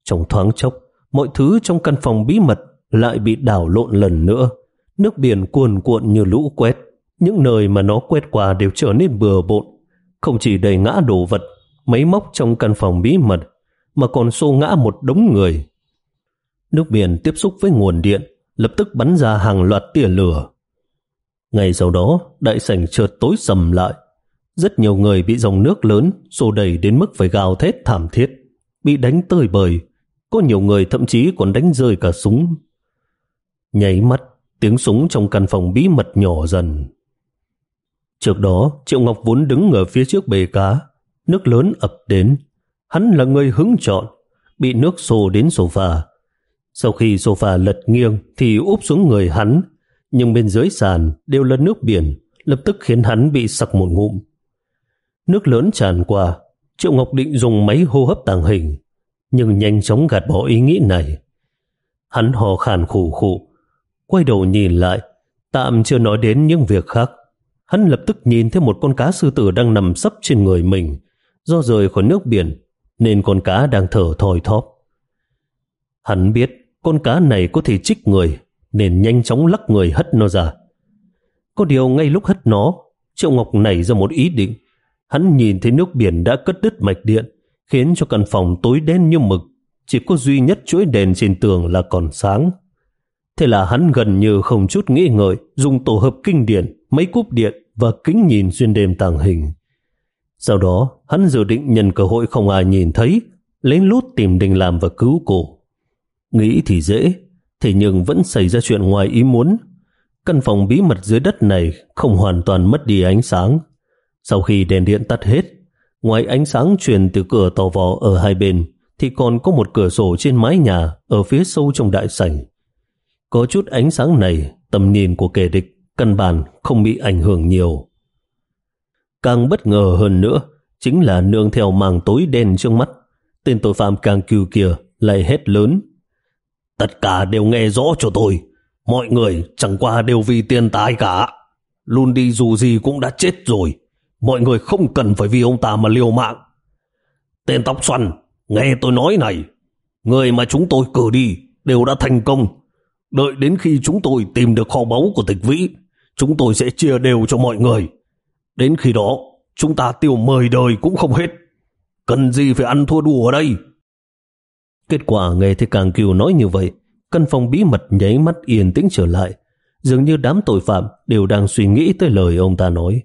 Trong thoáng chốc, mọi thứ trong căn phòng bí mật lại bị đảo lộn lần nữa. Nước biển cuồn cuộn như lũ quét. Những nơi mà nó quét qua đều trở nên bừa bộn. Không chỉ đầy ngã đồ vật, máy móc trong căn phòng bí mật, mà còn xô ngã một đống người. Nước biển tiếp xúc với nguồn điện, lập tức bắn ra hàng loạt tia lửa. Ngay sau đó, đại sảnh chợt tối sầm lại. Rất nhiều người bị dòng nước lớn xô đẩy đến mức phải gào thét thảm thiết, bị đánh tơi bời. Có nhiều người thậm chí còn đánh rơi cả súng. Nháy mắt, tiếng súng trong căn phòng bí mật nhỏ dần. Trước đó, Triệu Ngọc vốn đứng ở phía trước bể cá. Nước lớn ập đến. Hắn là người hứng chọn, bị nước xô đến sofa. Sau khi sofa lật nghiêng thì úp xuống người hắn, nhưng bên dưới sàn đều là nước biển, lập tức khiến hắn bị sặc một ngụm. Nước lớn tràn qua, Triệu Ngọc định dùng máy hô hấp tàng hình, nhưng nhanh chóng gạt bỏ ý nghĩ này. Hắn hò khàn khủ khụ, quay đầu nhìn lại, tạm chưa nói đến những việc khác. Hắn lập tức nhìn thấy một con cá sư tử đang nằm sấp trên người mình. Do rời khỏi nước biển nên con cá đang thở thoi thóp. Hắn biết con cá này có thể chích người, nên nhanh chóng lắc người hất nó ra. Có điều ngay lúc hất nó, Triệu Ngọc nảy ra một ý định. Hắn nhìn thấy nước biển đã cắt đứt mạch điện, khiến cho căn phòng tối đen như mực, chỉ có duy nhất chuỗi đèn trên tường là còn sáng. Thế là hắn gần như không chút nghĩ ngợi dùng tổ hợp kinh điển, máy cúp điện và kính nhìn xuyên đêm tàng hình. Sau đó hắn dự định nhân cơ hội không ai nhìn thấy, lén lút tìm Đình Làm và cứu cô. Nghĩ thì dễ, thế nhưng vẫn xảy ra chuyện ngoài ý muốn. Căn phòng bí mật dưới đất này không hoàn toàn mất đi ánh sáng. Sau khi đèn điện tắt hết, ngoài ánh sáng truyền từ cửa tò vò ở hai bên thì còn có một cửa sổ trên mái nhà ở phía sâu trong đại sảnh. Có chút ánh sáng này, tầm nhìn của kẻ địch căn bản không bị ảnh hưởng nhiều. Càng bất ngờ hơn nữa chính là nương theo màn tối đen trước mắt, tên tội phạm Càng Cừu kia lại hét lớn: "Tất cả đều nghe rõ cho tôi, mọi người chẳng qua đều vì tiền tài cả. Luôn đi dù gì cũng đã chết rồi, mọi người không cần phải vì ông ta mà liều mạng. Tên tóc xoăn, nghe tôi nói này, người mà chúng tôi cử đi đều đã thành công. Đợi đến khi chúng tôi tìm được kho báu của Tịch Vĩ, chúng tôi sẽ chia đều cho mọi người. Đến khi đó, chúng ta tiêu mười đời cũng không hết. Cần gì phải ăn thua đùa ở đây?" Kết quả nghe thấy Càng Cừu nói như vậy, căn phòng bí mật nháy mắt yên tĩnh trở lại. Dường như đám tội phạm đều đang suy nghĩ tới lời ông ta nói.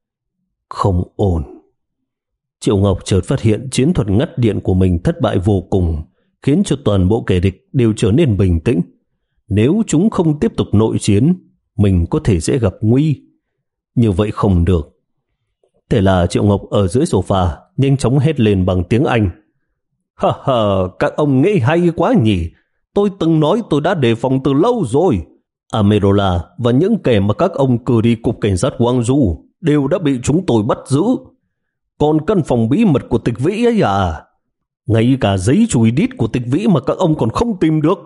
Không ổn. Triệu Ngọc chợt phát hiện chiến thuật ngắt điện của mình thất bại vô cùng, khiến cho toàn bộ kẻ địch đều trở nên bình tĩnh. Nếu chúng không tiếp tục nội chiến, mình có thể sẽ gặp nguy. Như vậy không được. Thế là Triệu Ngọc ở dưới sofa nhanh chóng hét lên bằng tiếng Anh: "Ha ha, các ông nghĩ hay quá nhỉ. Tôi từng nói tôi đã đề phòng từ lâu rồi. Amerola và những kẻ mà các ông cử đi cục cảnh sát Gwangju đều đã bị chúng tôi bắt giữ. Còn căn phòng bí mật của Tịch Vĩ ấy à, ngay cả giấy chùi đít của Tịch Vĩ mà các ông còn không tìm được."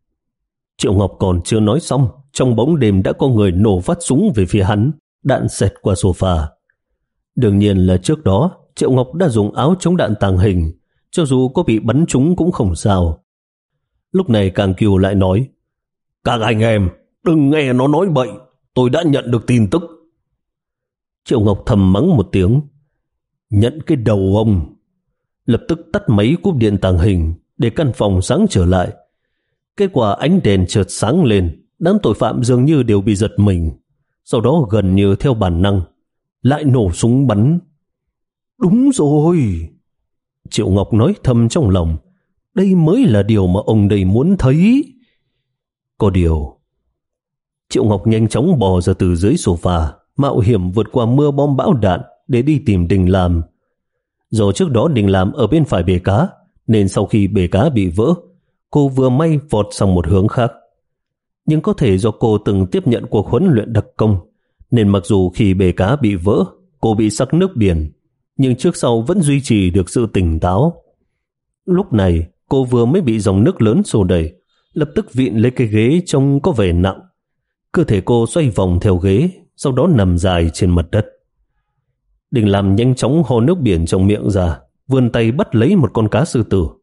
Triệu Ngọc còn chưa nói xong, trong bóng đêm đã có người nổ phát súng về phía hắn, đạn xẹt qua sofa. Đương nhiên là trước đó Triệu Ngọc đã dùng áo chống đạn tàng hình, cho dù có bị bắn trúng cũng không sao. Lúc này Càng Cừu lại nói: "Các anh em đừng nghe nó nói bậy, tôi đã nhận được tin tức." Triệu Ngọc thầm mắng một tiếng: "Nhận cái đầu ông!" Lập tức tắt máy cúp điện tàng hình để căn phòng sáng trở lại. Kết quả ánh đèn chợt sáng lên, đám tội phạm dường như đều bị giật mình, sau đó gần như theo bản năng lại nổ súng bắn. Đúng rồi, Triệu Ngọc nói thầm trong lòng, đây mới là điều mà ông đây muốn thấy. Có điều, Triệu Ngọc nhanh chóng bò ra từ dưới sofa, mạo hiểm vượt qua mưa bom bão đạn để đi tìm Đình Làm. Do trước đó Đình Làm ở bên phải bể cá, nên sau khi bể cá bị vỡ, cô vừa may vọt sang một hướng khác. Nhưng có thể do cô từng tiếp nhận cuộc huấn luyện đặc công, nên mặc dù khi bể cá bị vỡ, cô bị sắc nước biển, nhưng trước sau vẫn duy trì được sự tỉnh táo. Lúc này, cô vừa mới bị dòng nước lớn xô đẩy, lập tức vịn lấy cái ghế trông có vẻ nặng. Cơ thể cô xoay vòng theo ghế, sau đó nằm dài trên mặt đất. Đình Làm nhanh chóng ho nước biển trong miệng ra, vươn tay bắt lấy một con cá sư tử,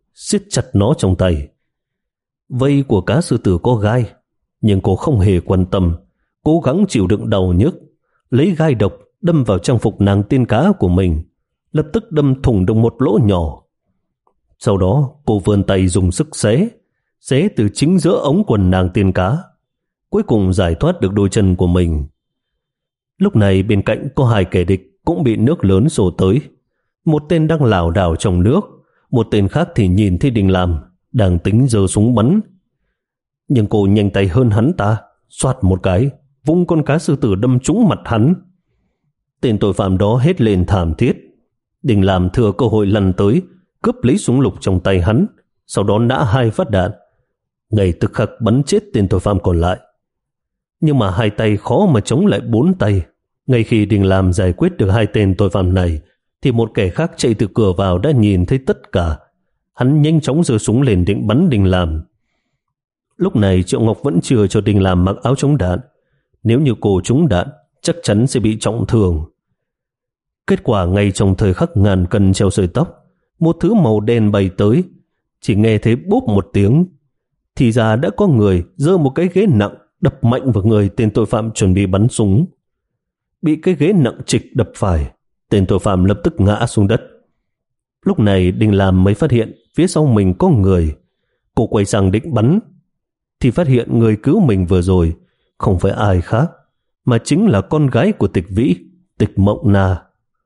siết chặt nó trong tay. Vây của cá sư tử có gai, nhưng cô không hề quan tâm, cố gắng chịu đựng đau nhức, lấy gai độc đâm vào trang phục nàng tiên cá của mình, lập tức đâm thủng được một lỗ nhỏ. Sau đó cô vươn tay dùng sức xé, xé từ chính giữa ống quần nàng tiên cá, cuối cùng giải thoát được đôi chân của mình. Lúc này bên cạnh có hai kẻ địch cũng bị nước lớn xô tới. Một tên đang lảo đảo trong nước, một tên khác thì nhìn thấy Đình Làm đang tính giơ súng bắn. Nhưng cô nhanh tay hơn hắn ta, xoạt một cái, vung con cá sư tử đâm trúng mặt hắn. Tên tội phạm đó hét lên thảm thiết. Đình Làm thừa cơ hội lăn tới, cướp lấy súng lục trong tay hắn, sau đó nã hai phát đạn, ngay tức khắc bắn chết tên tội phạm còn lại. Nhưng mà hai tay khó mà chống lại bốn tay. Ngay khi Đình Làm giải quyết được hai tên tội phạm này, thì một kẻ khác chạy từ cửa vào đã nhìn thấy tất cả. Hắn nhanh chóng giơ súng lên định bắn Đình Làm. Lúc này Triệu Ngọc vẫn chưa cho Đình Làm mặc áo chống đạn. Nếu như cô trúng đạn, chắc chắn sẽ bị trọng thương. Kết quả ngay trong thời khắc ngàn cân treo sợi tóc, một thứ màu đen bay tới, chỉ nghe thấy bốp một tiếng. Thì ra đã có người giơ một cái ghế nặng đập mạnh vào người tên tội phạm chuẩn bị bắn súng. Bị cái ghế nặng trịch đập phải, tên tội phạm lập tức ngã xuống đất. Lúc này Đình Làm mới phát hiện phía sau mình có người. Cô quay sang định bắn, thì phát hiện người cứu mình vừa rồi không phải ai khác, mà chính là con gái của Tịch Vĩ, Tịch Mộng Na.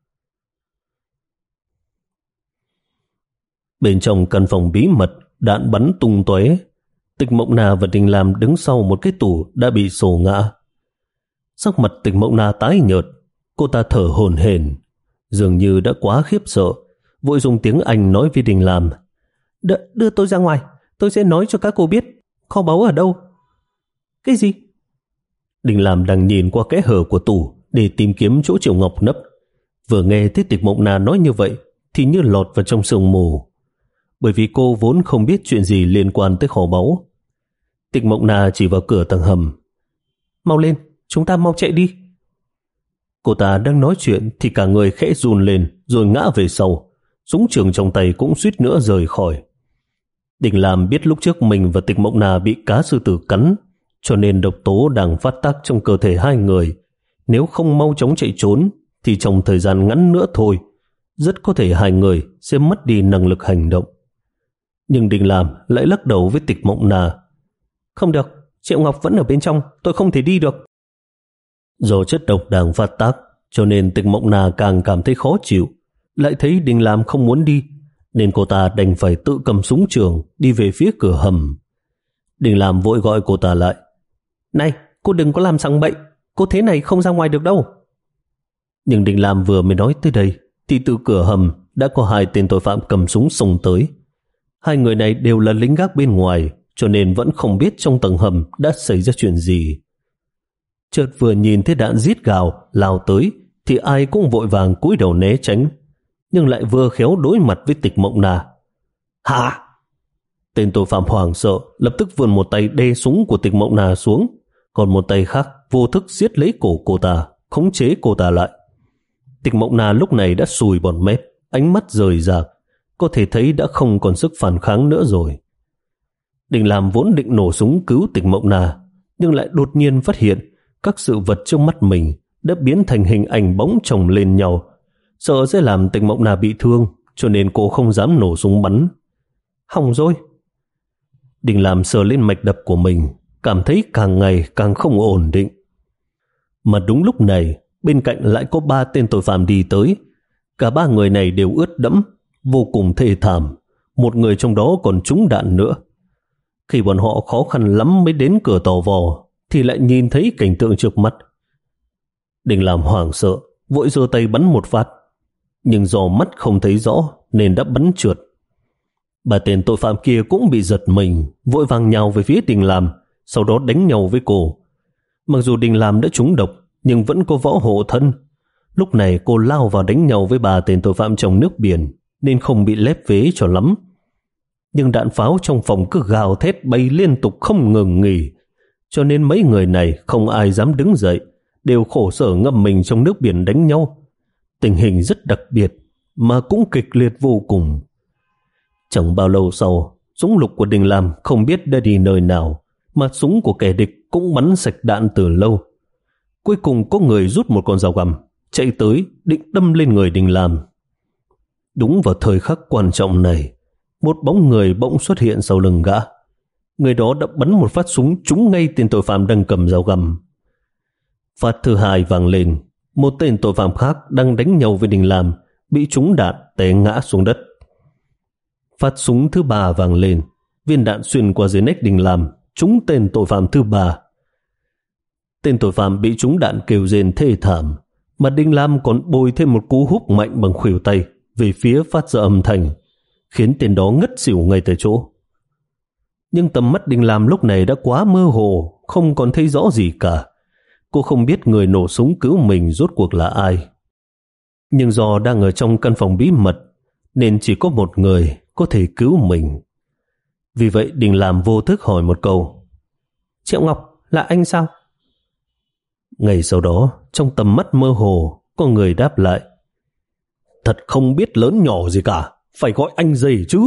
Bên trong căn phòng bí mật, đạn bắn tung tóe. Tịch Mộng Na và Đình Làm đứng sau một cái tủ đã bị xô ngã. Sắc mặt Tịch Mộng Na tái nhợt, cô ta thở hổn hển, dường như đã quá khiếp sợ, vội dùng tiếng Anh nói với Đình Làm: Đ- đưa tôi ra ngoài, tôi sẽ nói cho các cô biết kho báu ở đâu. Cái gì? Đình Làm đang nhìn qua kẽ hở của tủ để tìm kiếm chỗ Triệu Ngọc nấp. Vừa nghe thấy Tịch Mộng Na nói như vậy thì như lọt vào trong sương mù, bởi vì cô vốn không biết chuyện gì liên quan tới kho báu. Tịch Mộng Na chỉ vào cửa tầng hầm: Mau lên, chúng ta mau chạy đi. Cô ta đang nói chuyện thì cả người khẽ run lên rồi ngã về sau, súng trường trong tay cũng suýt nữa rời khỏi. Đình Làm biết lúc trước mình và Tịch Mộng Na bị cá sư tử cắn, cho nên độc tố đang phát tác trong cơ thể hai người. Nếu không mau chóng chạy trốn thì trong thời gian ngắn nữa thôi, rất có thể hai người sẽ mất đi năng lực hành động. Nhưng Đình Làm lại lắc đầu với Tịch Mộng Na: Không được, Triệu Ngọc vẫn ở bên trong, tôi không thể đi được. Do chất độc đang phát tác, cho nên Tịch Mộng Na càng cảm thấy khó chịu, lại thấy Đình Làm không muốn đi, nên cô ta đành phải tự cầm súng trường đi về phía cửa hầm. Đình Làm vội gọi cô ta lại: Này, cô đừng có làm sằng bậy, cô thế này không ra ngoài được đâu. Nhưng Đình Làm vừa mới nói tới đây thì từ cửa hầm đã có hai tên tội phạm cầm súng xông tới. Hai người này đều là lính gác bên ngoài, cho nên vẫn không biết trong tầng hầm đã xảy ra chuyện gì. Chợt vừa nhìn thấy đạn rít gào lao tới thì ai cũng vội vàng cúi đầu né tránh, nhưng lại vừa khéo đối mặt với Tịch Mộng Na. Hả? Tên tội phạm hoảng sợ, lập tức vươn một tay đe súng của Tịch Mộng Na xuống, còn một tay khác vô thức siết lấy cổ cô ta, khống chế cô ta lại. Tịch Mộng Na lúc này đã sùi bọt mép, ánh mắt rời rạc, có thể thấy đã không còn sức phản kháng nữa rồi. Đình Làm vốn định nổ súng cứu Tịch Mộng Na, nhưng lại đột nhiên phát hiện các sự vật trước mắt mình đã biến thành hình ảnh bóng chồng lên nhau, sợ sẽ làm Tịch Mộng Na bị thương, cho nên cô không dám nổ súng bắn. Hỏng rồi. Đình Làm sờ lên mạch đập của mình, cảm thấy càng ngày càng không ổn định. Mà đúng lúc này, bên cạnh lại có ba tên tội phạm đi tới. Cả ba người này đều ướt đẫm, vô cùng thê thảm. Một người trong đó còn trúng đạn nữa. Khi bọn họ khó khăn lắm mới đến cửa tò vò, thì lại nhìn thấy cảnh tượng trước mắt. Đình Làm hoảng sợ, vội giơ tay bắn một phát, nhưng do mắt không thấy rõ nên đã bắn trượt. Ba tên tội phạm kia cũng bị giật mình, vội vàng nhào về phía Đình Làm, sau đó đánh nhau với cô. Mặc dù Đình Làm đã trúng độc, nhưng vẫn có võ hộ thân. Lúc này cô lao vào đánh nhau với ba tên tội phạm trong nước biển, nên không bị lép vế cho lắm. Nhưng đạn pháo trong phòng cứ gào thét bay liên tục không ngừng nghỉ, cho nên mấy người này không ai dám đứng dậy, đều khổ sở ngâm mình trong nước biển đánh nhau. Tình hình rất đặc biệt, mà cũng kịch liệt vô cùng. Chẳng bao lâu sau, súng lục của Đình Lam không biết đã đi nơi nào, mà súng của kẻ địch cũng bắn sạch đạn từ lâu. Cuối cùng có người rút một con dao găm, chạy tới định đâm lên người Đình Lam. Đúng vào thời khắc quan trọng này, một bóng người bỗng xuất hiện sau lưng gã. Người đó đã bắn một phát súng trúng ngay tên tội phạm đang cầm dao găm. Phát thứ hai vang lên, một tên tội phạm khác đang đánh nhau với Đình Lam bị trúng đạn té ngã xuống đất. Phát súng thứ ba vang lên, viên đạn xuyên qua dưới nách Đình Lam trúng tên tội phạm thứ ba. Tên tội phạm bị trúng đạn kêu rên thê thảm, mà Đình Lam còn bồi thêm một cú húc mạnh bằng khuỷu tay về phía phát ra âm thanh, khiến tên đó ngất xỉu ngay tại chỗ. Nhưng tầm mắt Đình Lam lúc này đã quá mơ hồ, không còn thấy rõ gì cả. Cô không biết người nổ súng cứu mình rốt cuộc là ai. Nhưng do đang ở trong căn phòng bí mật, nên chỉ có một người có thể cứu mình. Vì vậy Đình Lam vô thức hỏi một câu: Triệu Ngọc, là anh sao? Ngày sau đó, trong tầm mắt mơ hồ, có người đáp lại: Thật không biết lớn nhỏ gì cả, phải gọi anh gì chứ.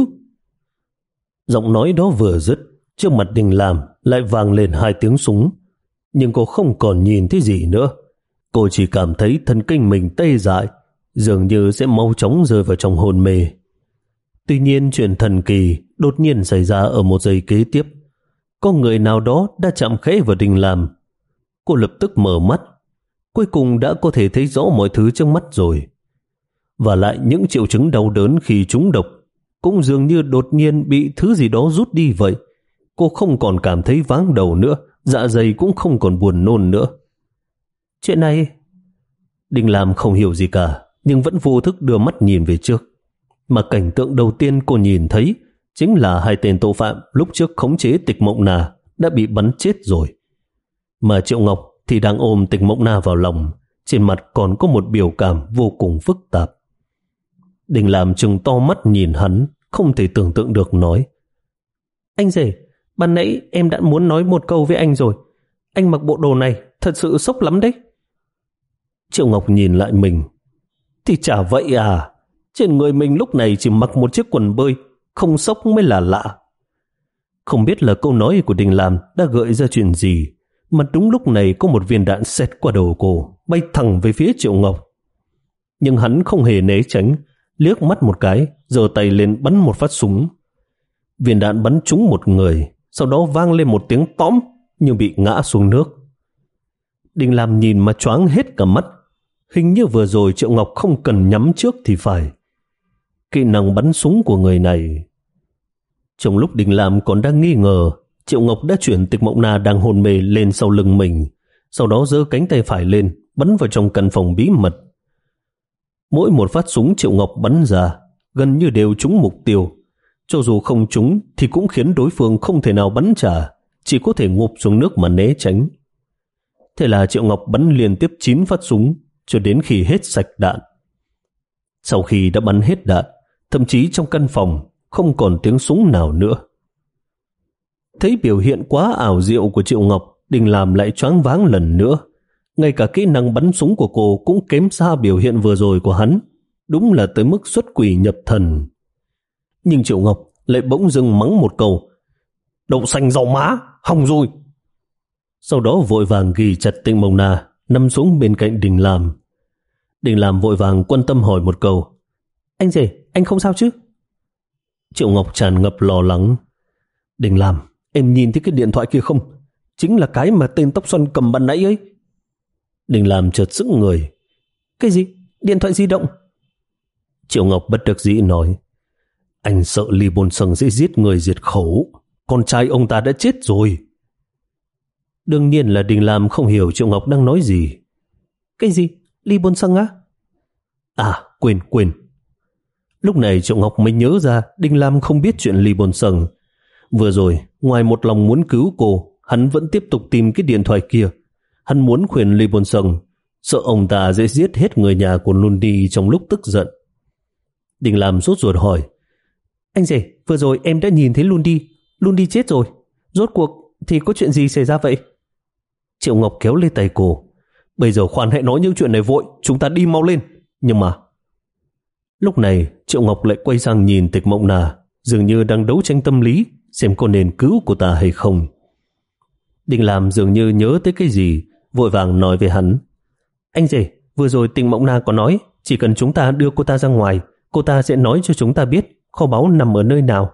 Giọng nói đó vừa dứt, trước mặt Đình Lam lại vang lên hai tiếng súng. Nhưng cô không còn nhìn thấy gì nữa. Cô chỉ cảm thấy thần kinh mình tê dại, dường như sẽ mau chóng rơi vào trong hôn mê. Tuy nhiên chuyện thần kỳ đột nhiên xảy ra ở một giây kế tiếp. Có người nào đó đã chạm khẽ vào Đình Lam. Cô lập tức mở mắt, cuối cùng đã có thể thấy rõ mọi thứ trước mắt rồi. Và lại những triệu chứng đau đớn khi trúng độc cũng dường như đột nhiên bị thứ gì đó rút đi vậy. Cô không còn cảm thấy váng đầu nữa, dạ dày cũng không còn buồn nôn nữa. Chuyện này... Đình Lam không hiểu gì cả, nhưng vẫn vô thức đưa mắt nhìn về trước. Mà cảnh tượng đầu tiên cô nhìn thấy chính là hai tên tội phạm lúc trước khống chế Tịch Mộng Na đã bị bắn chết rồi. Mà Triệu Ngọc thì đang ôm Tịch Mộng Na vào lòng, trên mặt còn có một biểu cảm vô cùng phức tạp. Đình Lam trừng to mắt nhìn hắn, không thể tưởng tượng được, nói: Anh rể, ban nãy em đã muốn nói một câu với anh rồi. Anh mặc bộ đồ này thật sự sốc lắm đấy. Triệu Ngọc nhìn lại mình: Thì chả vậy à, trên người mình lúc này chỉ mặc một chiếc quần bơi, không sốc mới là lạ. Không biết là câu nói của Đình Lam đã gợi ra chuyện gì, mà đúng lúc này có một viên đạn xẹt qua đầu cô, bay thẳng về phía Triệu Ngọc. Nhưng hắn không hề né tránh, liếc mắt một cái, giơ tay lên bắn một phát súng. Viên đạn bắn trúng một người, sau đó vang lên một tiếng tõm nhưng bị ngã xuống nước. Đình Lam nhìn mà choáng hết cả mắt. Hình như vừa rồi Triệu Ngọc không cần nhắm trước thì phải. Kỹ năng bắn súng của người này. Trong lúc Đình Lam còn đang nghi ngờ, Triệu Ngọc đã chuyển Tịch Mộng Na đang hôn mê lên sau lưng mình, sau đó giơ cánh tay phải lên bắn vào trong căn phòng bí mật. Mỗi một phát súng Triệu Ngọc bắn ra gần như đều trúng mục tiêu. Cho dù không trúng thì cũng khiến đối phương không thể nào bắn trả, chỉ có thể ngụp xuống nước mà né tránh. Thế là Triệu Ngọc bắn liên tiếp chín phát súng cho đến khi hết sạch đạn. Sau khi đã bắn hết đạn, thậm chí trong căn phòng không còn tiếng súng nào nữa. Thấy biểu hiện quá ảo diệu của Triệu Ngọc, Đình Lam lại choáng váng lần nữa. Ngay cả kỹ năng bắn súng của cô cũng kém xa biểu hiện vừa rồi của hắn. Đúng là tới mức xuất quỷ nhập thần. Nhưng Triệu Ngọc lại bỗng dưng mắng một câu: Đậu xanh rau má, hỏng rồi. Sau đó vội vàng ghi chặt Tịch Mộng Na nằm xuống bên cạnh Đình Lam. Đình Lam vội vàng quan tâm hỏi một câu: Anh rể, anh không sao chứ? Triệu Ngọc tràn ngập lo lắng: Đình Lam, em nhìn thấy cái điện thoại kia không? Chính là cái mà tên tóc xoăn cầm ban nãy ấy. Đình Lam chợt sững người: Cái gì? Điện thoại di động? Triệu Ngọc bất đắc dĩ nói: Anh sợ Ly Bôn Sâng sẽ giết người diệt khẩu. Con trai ông ta đã chết rồi. Đương nhiên là Đình Lam không hiểu Triệu Ngọc đang nói gì. Cái gì? Ly Bôn Sâng á? À, quên quên. Lúc này Triệu Ngọc mới nhớ ra Đình Lam không biết chuyện Ly Bôn Sâng. Vừa rồi, ngoài một lòng muốn cứu cô, hắn vẫn tiếp tục tìm cái điện thoại kia. Hắn muốn khuyên Ly Bôn Sâng, sợ ông ta sẽ giết hết người nhà của Lundi trong lúc tức giận. Đình Lam sốt ruột hỏi: Anh rể, vừa rồi em đã nhìn thấy Lundi. Lundi chết rồi. Rốt cuộc thì có chuyện gì xảy ra vậy? Triệu Ngọc kéo lấy tay cô: Bây giờ khoan hãy nói những chuyện này vội, chúng ta đi mau lên. Nhưng mà... Lúc này Triệu Ngọc lại quay sang nhìn Tịch Mộng Na, dường như đang đấu tranh tâm lý xem có nên cứu cô ta hay không. Đình Lam dường như nhớ tới cái gì, vội vàng nói với hắn: Anh rể, vừa rồi Tình Mộng Na có nói chỉ cần chúng ta đưa cô ta ra ngoài, cô ta sẽ nói cho chúng ta biết kho báu nằm ở nơi nào.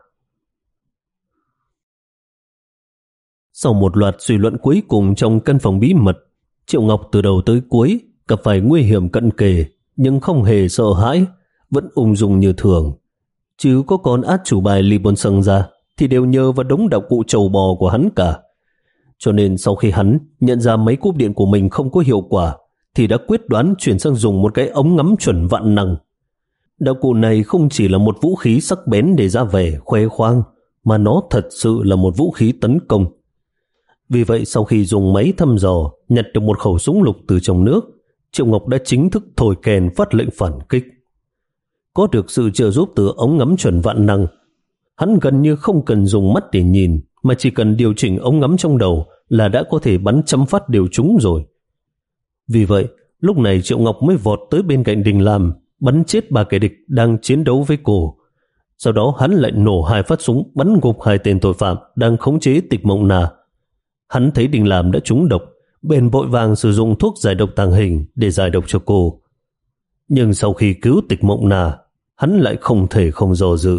Sau một loạt suy luận cuối cùng trong căn phòng bí mật, Triệu Ngọc từ đầu tới cuối gặp phải nguy hiểm cận kề nhưng không hề sợ hãi, vẫn ung dung như thường. Chứ có con át chủ bài Lý Bôn Sâng ra thì đều nhờ vào đống đạo cụ trầu bò của hắn cả. Cho nên sau khi hắn nhận ra mấy cúp điện của mình không có hiệu quả thì đã quyết đoán chuyển sang dùng một cái ống ngắm chuẩn vạn năng. Đạo cụ này không chỉ là một vũ khí sắc bén để ra vẻ khoe khoang, mà nó thật sự là một vũ khí tấn công. Vì vậy sau khi dùng máy thăm dò nhặt được một khẩu súng lục từ trong nước, Triệu Ngọc đã chính thức thổi kèn phát lệnh phản kích. Có được sự trợ giúp từ ống ngắm chuẩn vạn năng, hắn gần như không cần dùng mắt để nhìn, mà chỉ cần điều chỉnh ống ngắm trong đầu là đã có thể bắn trăm phát đều trúng rồi. Vì vậy, lúc này Triệu Ngọc mới vọt tới bên cạnh Đình Lam, bắn chết ba kẻ địch đang chiến đấu với cô. Sau đó hắn lại nổ hai phát súng bắn gục hai tên tội phạm đang khống chế Tịch Mộng Na. Hắn thấy Đình Lam đã trúng độc, bèn vội vàng sử dụng thuốc giải độc tàng hình để giải độc cho cô. Nhưng sau khi cứu Tịch Mộng Na, hắn lại không thể không do dự.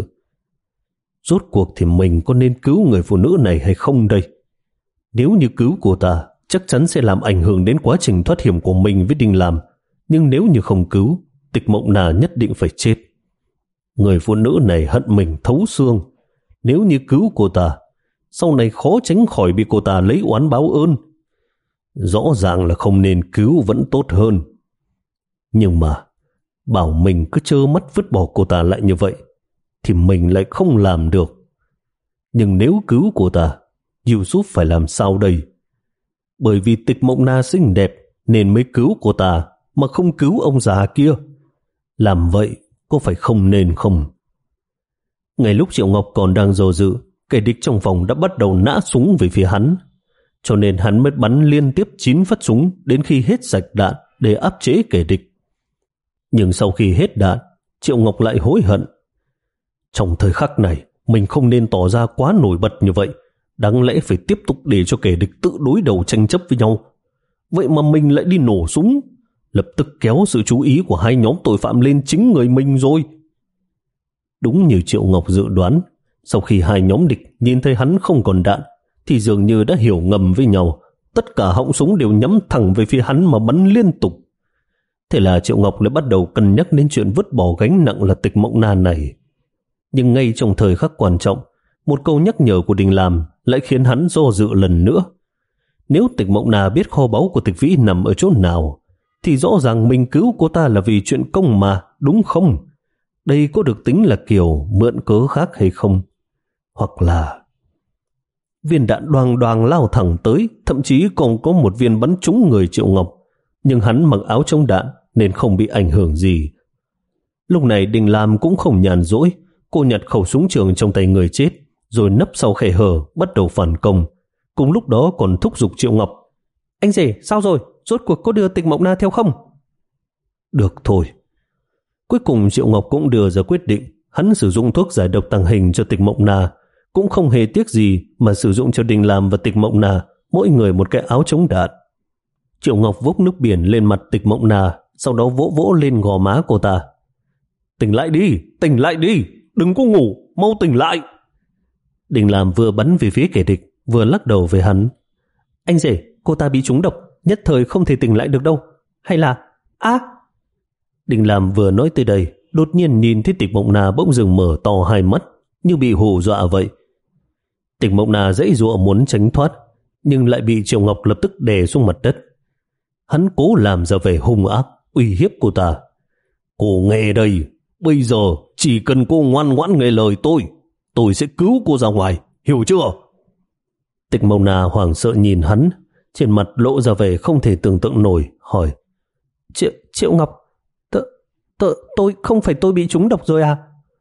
Rốt cuộc thì mình có nên cứu người phụ nữ này hay không đây? Nếu như cứu cô ta, chắc chắn sẽ làm ảnh hưởng đến quá trình thoát hiểm của mình với Đình Lam. Nhưng nếu như không cứu, Tịch Mộng Na nhất định phải chết. Người phụ nữ này hận mình thấu xương. Nếu như cứu cô ta, sau này khó tránh khỏi bị cô ta lấy oán báo ơn. Rõ ràng là không nên cứu vẫn tốt hơn. Nhưng mà bảo mình cứ trơ mắt vứt bỏ cô ta lại như vậy thì mình lại không làm được. Nhưng nếu cứu cô ta, Yusuf phải làm sao đây? Bởi vì Tịch Mộng Na xinh đẹp nên mới cứu cô ta, mà không cứu ông già kia. Làm vậy có phải không nên không? Ngay lúc Triệu Ngọc còn đang do dự, kẻ địch trong phòng đã bắt đầu nã súng về phía hắn. Cho nên hắn mới bắn liên tiếp chín phát súng đến khi hết sạch đạn để áp chế kẻ địch. Nhưng sau khi hết đạn, Triệu Ngọc lại hối hận. Trong thời khắc này, mình không nên tỏ ra quá nổi bật như vậy. Đáng lẽ phải tiếp tục để cho kẻ địch tự đối đầu tranh chấp với nhau. Vậy mà mình lại đi nổ súng, lập tức kéo sự chú ý của hai nhóm tội phạm lên chính người mình rồi. Đúng như Triệu Ngọc dự đoán, sau khi hai nhóm địch nhìn thấy hắn không còn đạn, thì dường như đã hiểu ngầm với nhau. Tất cả họng súng đều nhắm thẳng về phía hắn mà bắn liên tục. Thế là Triệu Ngọc lại bắt đầu cân nhắc đến chuyện vứt bỏ gánh nặng là Tịch Mộng Na này. Nhưng ngay trong thời khắc quan trọng, một câu nhắc nhở của Đình Lam lại khiến hắn do dự lần nữa. Nếu Tịch Mộng Na biết kho báu của Tịch Vĩ nằm ở chỗ nào, thì rõ ràng mình cứu cô ta là vì chuyện công mà, đúng không? Đây có được tính là kiểu mượn cớ khác hay không? Hoặc là viên đạn đoàng đoàng lao thẳng tới, thậm chí còn có một viên bắn trúng người Triệu Ngọc, nhưng hắn mặc áo chống đạn nên không bị ảnh hưởng gì. Lúc này Đình Lam cũng không nhàn rỗi, cô nhặt khẩu súng trường trong tay người chết, rồi nấp sau khe hở bắt đầu phản công. Cùng lúc đó còn thúc giục Triệu Ngọc: Anh rể, sao rồi? Rốt cuộc có đưa Tịch Mộng Na theo không? Được thôi. Cuối cùng Triệu Ngọc cũng đưa ra quyết định. Hắn sử dụng thuốc giải độc tàng hình cho Tịch Mộng Na, cũng không hề tiếc gì mà sử dụng cho Đình Lam và Tịch Mộng Na mỗi người một cái áo chống đạn. Triệu Ngọc vốc nước biển lên mặt Tịch Mộng Na, sau đó vỗ vỗ lên gò má cô ta. Tỉnh lại đi, tỉnh lại đi, đừng có ngủ, mau tỉnh lại. Đình Lam vừa bắn về phía kẻ địch, vừa lắc đầu với hắn. Anh rể, cô ta bị trúng độc, nhất thời không thể tỉnh lại được đâu. Hay là... Á! Đình Lam vừa nói tới đây, đột nhiên nhìn thấy Tịch Mộng Na bỗng dừng mở to hai mắt, như bị hù dọa vậy. Tịch Mộng Na giãy giụa muốn tránh thoát, nhưng lại bị Triệu Ngọc lập tức đè xuống mặt đất. Hắn cố làm ra vẻ hung ác, uy hiếp cô ta. Cô nghe đây, bây giờ chỉ cần cô ngoan ngoãn nghe lời tôi, tôi sẽ cứu cô ra ngoài, hiểu chưa? Tịch Mộng Na hoảng sợ nhìn hắn, trên mặt lộ ra vẻ không thể tưởng tượng nổi, hỏi: Triệu, Triệu Ngọc, t, t, tôi không phải tôi bị trúng độc rồi à?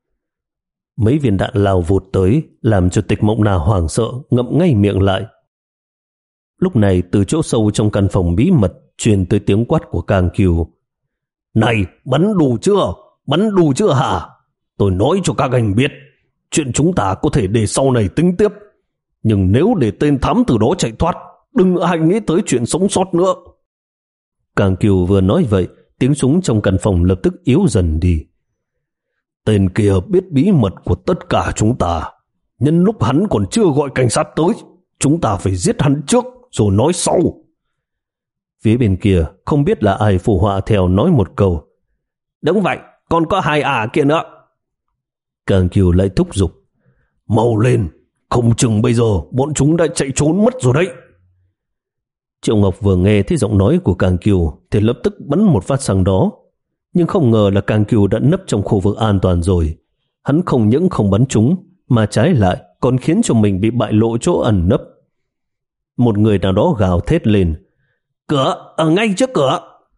Mấy viên đạn lao vụt tới, làm cho Tịch Mộng Na hoảng sợ, ngậm ngay miệng lại. Lúc này từ chỗ sâu trong căn phòng bí mật truyền tới tiếng quát của Cang Kiều. Này, bắn đủ chưa? Bắn đủ chưa hả? Tôi nói cho các anh biết, chuyện chúng ta có thể để sau này tính tiếp. Nhưng nếu để tên thám tử đó chạy thoát, đừng ai nghĩ tới chuyện sống sót nữa. Càng Kiều vừa nói vậy, tiếng súng trong căn phòng lập tức yếu dần đi. Tên kia biết bí mật của tất cả chúng ta. Nhân lúc hắn còn chưa gọi cảnh sát tới, chúng ta phải giết hắn trước rồi nói sau. Phía bên kia không biết là ai phụ họa theo nói một câu. Đúng vậy, còn có hai ả kia nữa. Càng Kiều lại thúc giục. Mau lên, không chừng bây giờ bọn chúng đã chạy trốn mất rồi đấy. Triệu Ngọc vừa nghe thấy giọng nói của Càng Kiều thì lập tức bắn một phát sang đó. Nhưng không ngờ là Càng Kiều đã nấp trong khu vực an toàn rồi. Hắn không những không bắn chúng, mà trái lại còn khiến cho mình bị bại lộ chỗ ẩn nấp. Một người nào đó gào thét lên. Cửa, ở ngay trước cửa.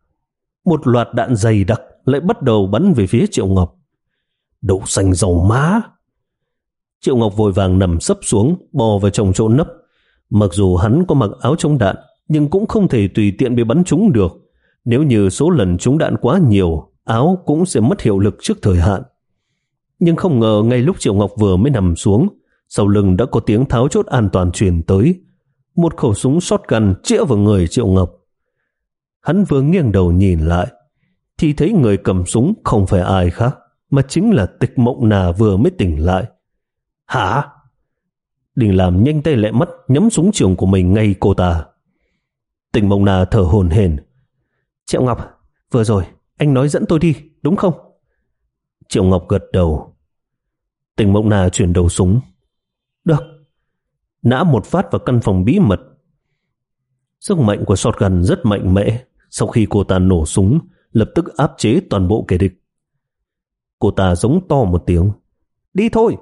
Một loạt đạn dày đặc lại bắt đầu bắn về phía Triệu Ngọc. Đậu xanh dầu má. Triệu Ngọc vội vàng nằm sấp xuống, bò vào trong chỗ nấp. Mặc dù hắn có mặc áo chống đạn, nhưng cũng không thể tùy tiện bị bắn trúng được. Nếu như số lần trúng đạn quá nhiều, áo cũng sẽ mất hiệu lực trước thời hạn. Nhưng không ngờ ngay lúc Triệu Ngọc vừa mới nằm xuống, sau lưng đã có tiếng tháo chốt an toàn truyền tới. Một khẩu súng shotgun chĩa vào người Triệu Ngọc. Hắn vừa nghiêng đầu nhìn lại, thì thấy người cầm súng không phải ai khác, mà chính là Tịch Mộng Nà vừa mới tỉnh lại. Hả? Đình Làm nhanh tay lẹ mắt nhắm súng trường của mình ngay cô ta. Tịch Mộng Nà thở hổn hển. Triệu Ngọc, vừa rồi anh nói dẫn tôi đi, đúng không? Triệu Ngọc gật đầu. Tịch Mộng Nà chuyển đầu súng. Được. Nã một phát vào căn phòng bí mật. Sức mạnh của shotgun rất mạnh mẽ. Sau khi cô ta nổ súng, lập tức áp chế toàn bộ kẻ địch. Cô ta giống to một tiếng. Đi thôi.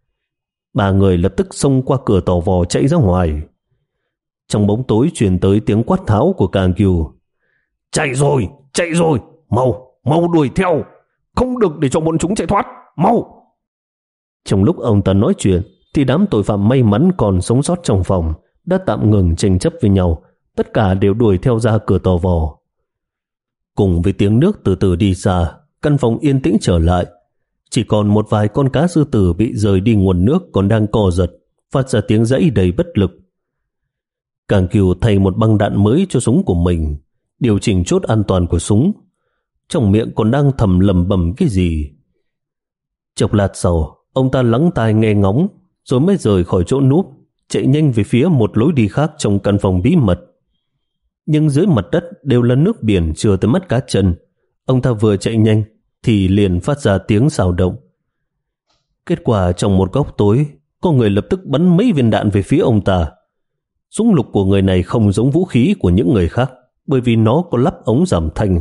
Ba người lập tức xông qua cửa tò vò chạy ra ngoài. Trong bóng tối truyền tới tiếng quát tháo của Càng Kiều. Chạy rồi, chạy rồi, mau, mau đuổi theo. Không được để cho bọn chúng chạy thoát, mau. Trong lúc ông ta nói chuyện, thì đám tội phạm may mắn còn sống sót trong phòng đã tạm ngừng tranh chấp với nhau. Tất cả đều đuổi theo ra cửa tò vò. Cùng với tiếng nước từ từ đi xa, căn phòng yên tĩnh trở lại. Chỉ còn một vài con cá sư tử bị rời đi nguồn nước còn đang co giật, phát ra tiếng rẫy đầy bất lực. Càng Kiều thay một băng đạn mới cho súng của mình, điều chỉnh chốt an toàn của súng. Trong miệng còn đang thầm lầm bầm cái gì. Chốc lát sau, ông ta lắng tai nghe ngóng, rồi mới rời khỏi chỗ núp, chạy nhanh về phía một lối đi khác trong căn phòng bí mật. Nhưng dưới mặt đất đều là nước biển chưa tới mắt cá chân. Ông ta vừa chạy nhanh thì liền phát ra tiếng xào động. Kết quả trong một góc tối, có người lập tức bắn mấy viên đạn về phía ông ta. Súng lục của người này không giống vũ khí của những người khác, bởi vì nó có lắp ống giảm thanh.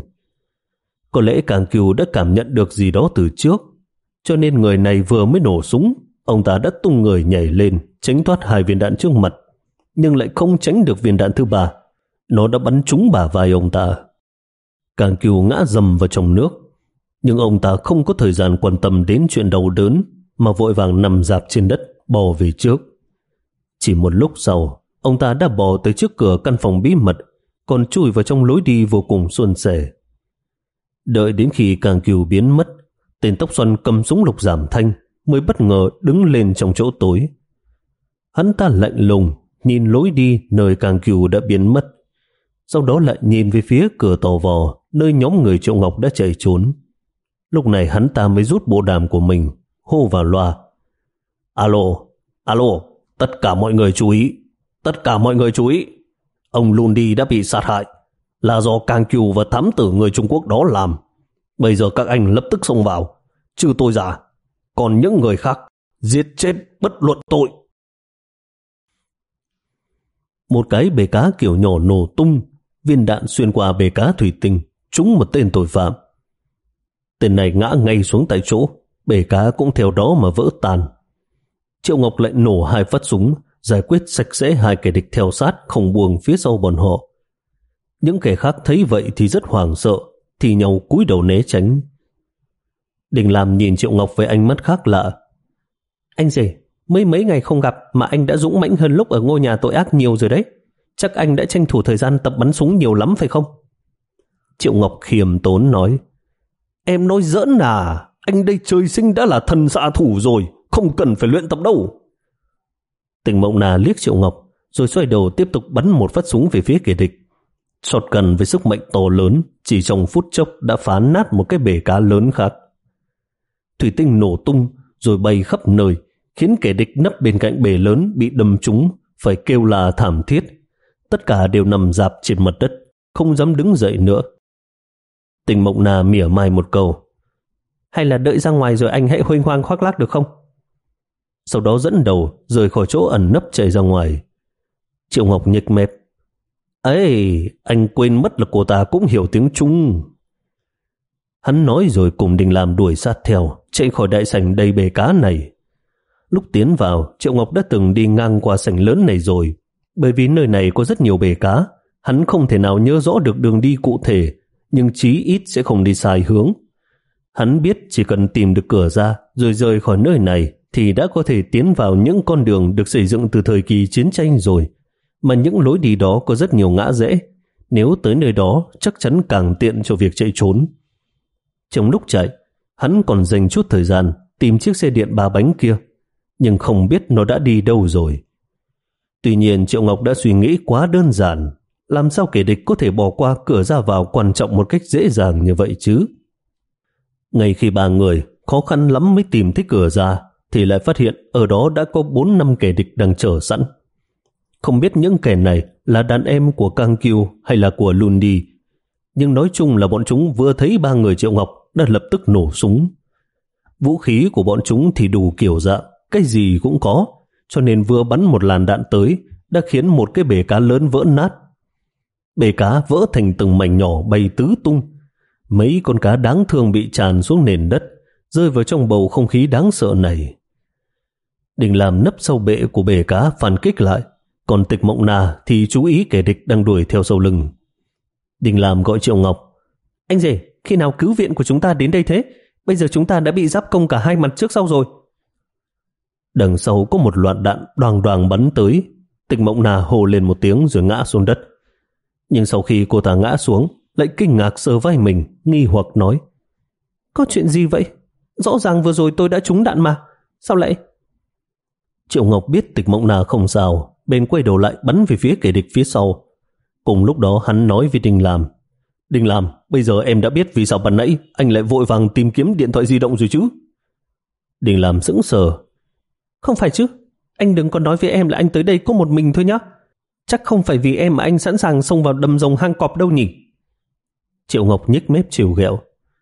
Có lẽ Càng Kiều đã cảm nhận được gì đó từ trước, cho nên người này vừa mới nổ súng, ông ta đã tung người nhảy lên, tránh thoát hai viên đạn trước mặt, nhưng lại không tránh được viên đạn thứ ba. Nó đã bắn trúng bả vai ông ta. Càng Kiều ngã dầm vào trong nước, nhưng ông ta không có thời gian quan tâm đến chuyện đau đớn, mà vội vàng nằm rạp trên đất, bò về trước. Chỉ một lúc sau, ông ta đã bò tới trước cửa căn phòng bí mật, còn chui vào trong lối đi vô cùng suôn sẻ. Đợi đến khi Càng Kiều biến mất, tên tóc xoăn cầm súng lục giảm thanh mới bất ngờ đứng lên trong chỗ tối. Hắn ta lạnh lùng nhìn lối đi nơi Càng Kiều đã biến mất, sau đó lại nhìn về phía cửa tò vò nơi nhóm người Triệu Ngọc đã chạy trốn. Lúc này hắn ta mới rút bộ đàm của mình, hô vào loa. Alo, alo, tất cả mọi người chú ý, tất cả mọi người chú ý. Ông Lundi đã bị sát hại, là do Càng Kiều và thám tử người Trung Quốc đó làm. Bây giờ các anh lập tức xông vào, trừ tôi ra, còn những người khác giết chết bất luận tội. Một cái bể cá kiểu nhỏ nổ tung, viên đạn xuyên qua bể cá thủy tinh, trúng một tên tội phạm. Tên này ngã ngay xuống tại chỗ, bể cá cũng theo đó mà vỡ tan. Triệu Ngọc lại nổ hai phát súng, giải quyết sạch sẽ hai kẻ địch theo sát không buông phía sau bọn họ. Những kẻ khác thấy vậy thì rất hoảng sợ, thì nhau cúi đầu né tránh. Đình Làm nhìn Triệu Ngọc với ánh mắt khác lạ. Anh rể, mấy mấy ngày không gặp mà anh đã dũng mãnh hơn lúc ở ngôi nhà tội ác nhiều rồi đấy. Chắc anh đã tranh thủ thời gian tập bắn súng nhiều lắm phải không? Triệu Ngọc khiêm tốn nói. Em nói giỡn à, anh đây trời sinh đã là thần xạ thủ rồi, không cần phải luyện tập đâu. Tỉnh Mộng Na liếc Triệu Ngọc, rồi xoay đầu tiếp tục bắn một phát súng về phía kẻ địch. Shotgun với sức mạnh to lớn chỉ trong phút chốc đã phá nát một cái bể cá lớn khác. Thủy tinh nổ tung rồi bay khắp nơi, khiến kẻ địch nấp bên cạnh bể lớn bị đâm trúng phải kêu là thảm thiết. Tất cả đều nằm rạp trên mặt đất, không dám đứng dậy nữa. Tỉnh Mộng Na mỉa mai một câu: hay là đợi ra ngoài rồi anh hãy huênh hoang khoác lác được không? Sau đó dẫn đầu rời khỏi chỗ ẩn nấp chạy ra ngoài. Triệu Ngọc nhếch mép: ấy, anh quên mất là cô ta cũng hiểu tiếng Trung. Hắn nói rồi cùng Đình Lam đuổi sát theo, chạy khỏi đại sảnh đầy bể cá này. Lúc tiến vào, Triệu Ngọc đã từng đi ngang qua sảnh lớn này rồi. Bởi vì nơi này có rất nhiều bể cá, hắn không thể nào nhớ rõ được đường đi cụ thể, nhưng chí ít sẽ không đi sai hướng. Hắn biết chỉ cần tìm được cửa ra rồi rời khỏi nơi này thì đã có thể tiến vào những con đường được xây dựng từ thời kỳ chiến tranh rồi. Mà những lối đi đó có rất nhiều ngã rẽ. Nếu tới nơi đó chắc chắn càng tiện cho việc chạy trốn. Trong lúc chạy, hắn còn dành chút thời gian tìm chiếc xe điện ba bánh kia, nhưng không biết nó đã đi đâu rồi. Tuy nhiên Triệu Ngọc đã suy nghĩ quá đơn giản. Làm sao kẻ địch có thể bỏ qua cửa ra vào quan trọng một cách dễ dàng như vậy chứ? Ngay khi ba người khó khăn lắm mới tìm thấy cửa ra, thì lại phát hiện ở đó đã có bốn năm kẻ địch đang chờ sẵn. Không biết những kẻ này là đàn em của Kang Kiêu hay là của Lundi, nhưng nói chung là bọn chúng vừa thấy ba người Triệu Ngọc đã lập tức nổ súng. Vũ khí của bọn chúng thì đủ kiểu dạng, cái gì cũng có, cho nên vừa bắn một làn đạn tới đã khiến một cái bể cá lớn vỡ nát. Bể cá vỡ thành từng mảnh nhỏ bay tứ tung. Mấy con cá đáng thương bị tràn xuống nền đất, rơi vào trong bầu không khí đáng sợ này. Đình Lam nấp sau bệ của bể cá phản kích lại, còn Tịch Mộng Na thì chú ý kẻ địch đang đuổi theo sau lưng. Đình Lam gọi Triệu Ngọc: anh rể, khi nào cứu viện của chúng ta đến đây thế? Bây giờ chúng ta đã bị giáp công cả hai mặt trước sau rồi. Đằng sau có một loạt đạn đoàng đoàng bắn tới. Tịch Mộng Na hô lên một tiếng rồi ngã xuống đất. Nhưng sau khi cô ta ngã xuống, lại kinh ngạc sờ vai mình, nghi hoặc nói: có chuyện gì vậy? Rõ ràng vừa rồi tôi đã trúng đạn mà, sao lại... Triệu Ngọc biết Tịch Mộng Na không sao, bên quay đầu lại bắn về phía kẻ địch phía sau. Cùng lúc đó hắn nói với Đình Lam: Đình Lam, bây giờ em đã biết vì sao ban nãy anh lại vội vàng tìm kiếm điện thoại di động rồi chứ? Đình Lam sững sờ: không phải chứ, anh đừng có nói với em là anh tới đây có một mình thôi nhá. Chắc không phải vì em mà anh sẵn sàng xông vào đầm rồng hang cọp đâu nhỉ? Triệu Ngọc nhếch mép trêu ghẹo: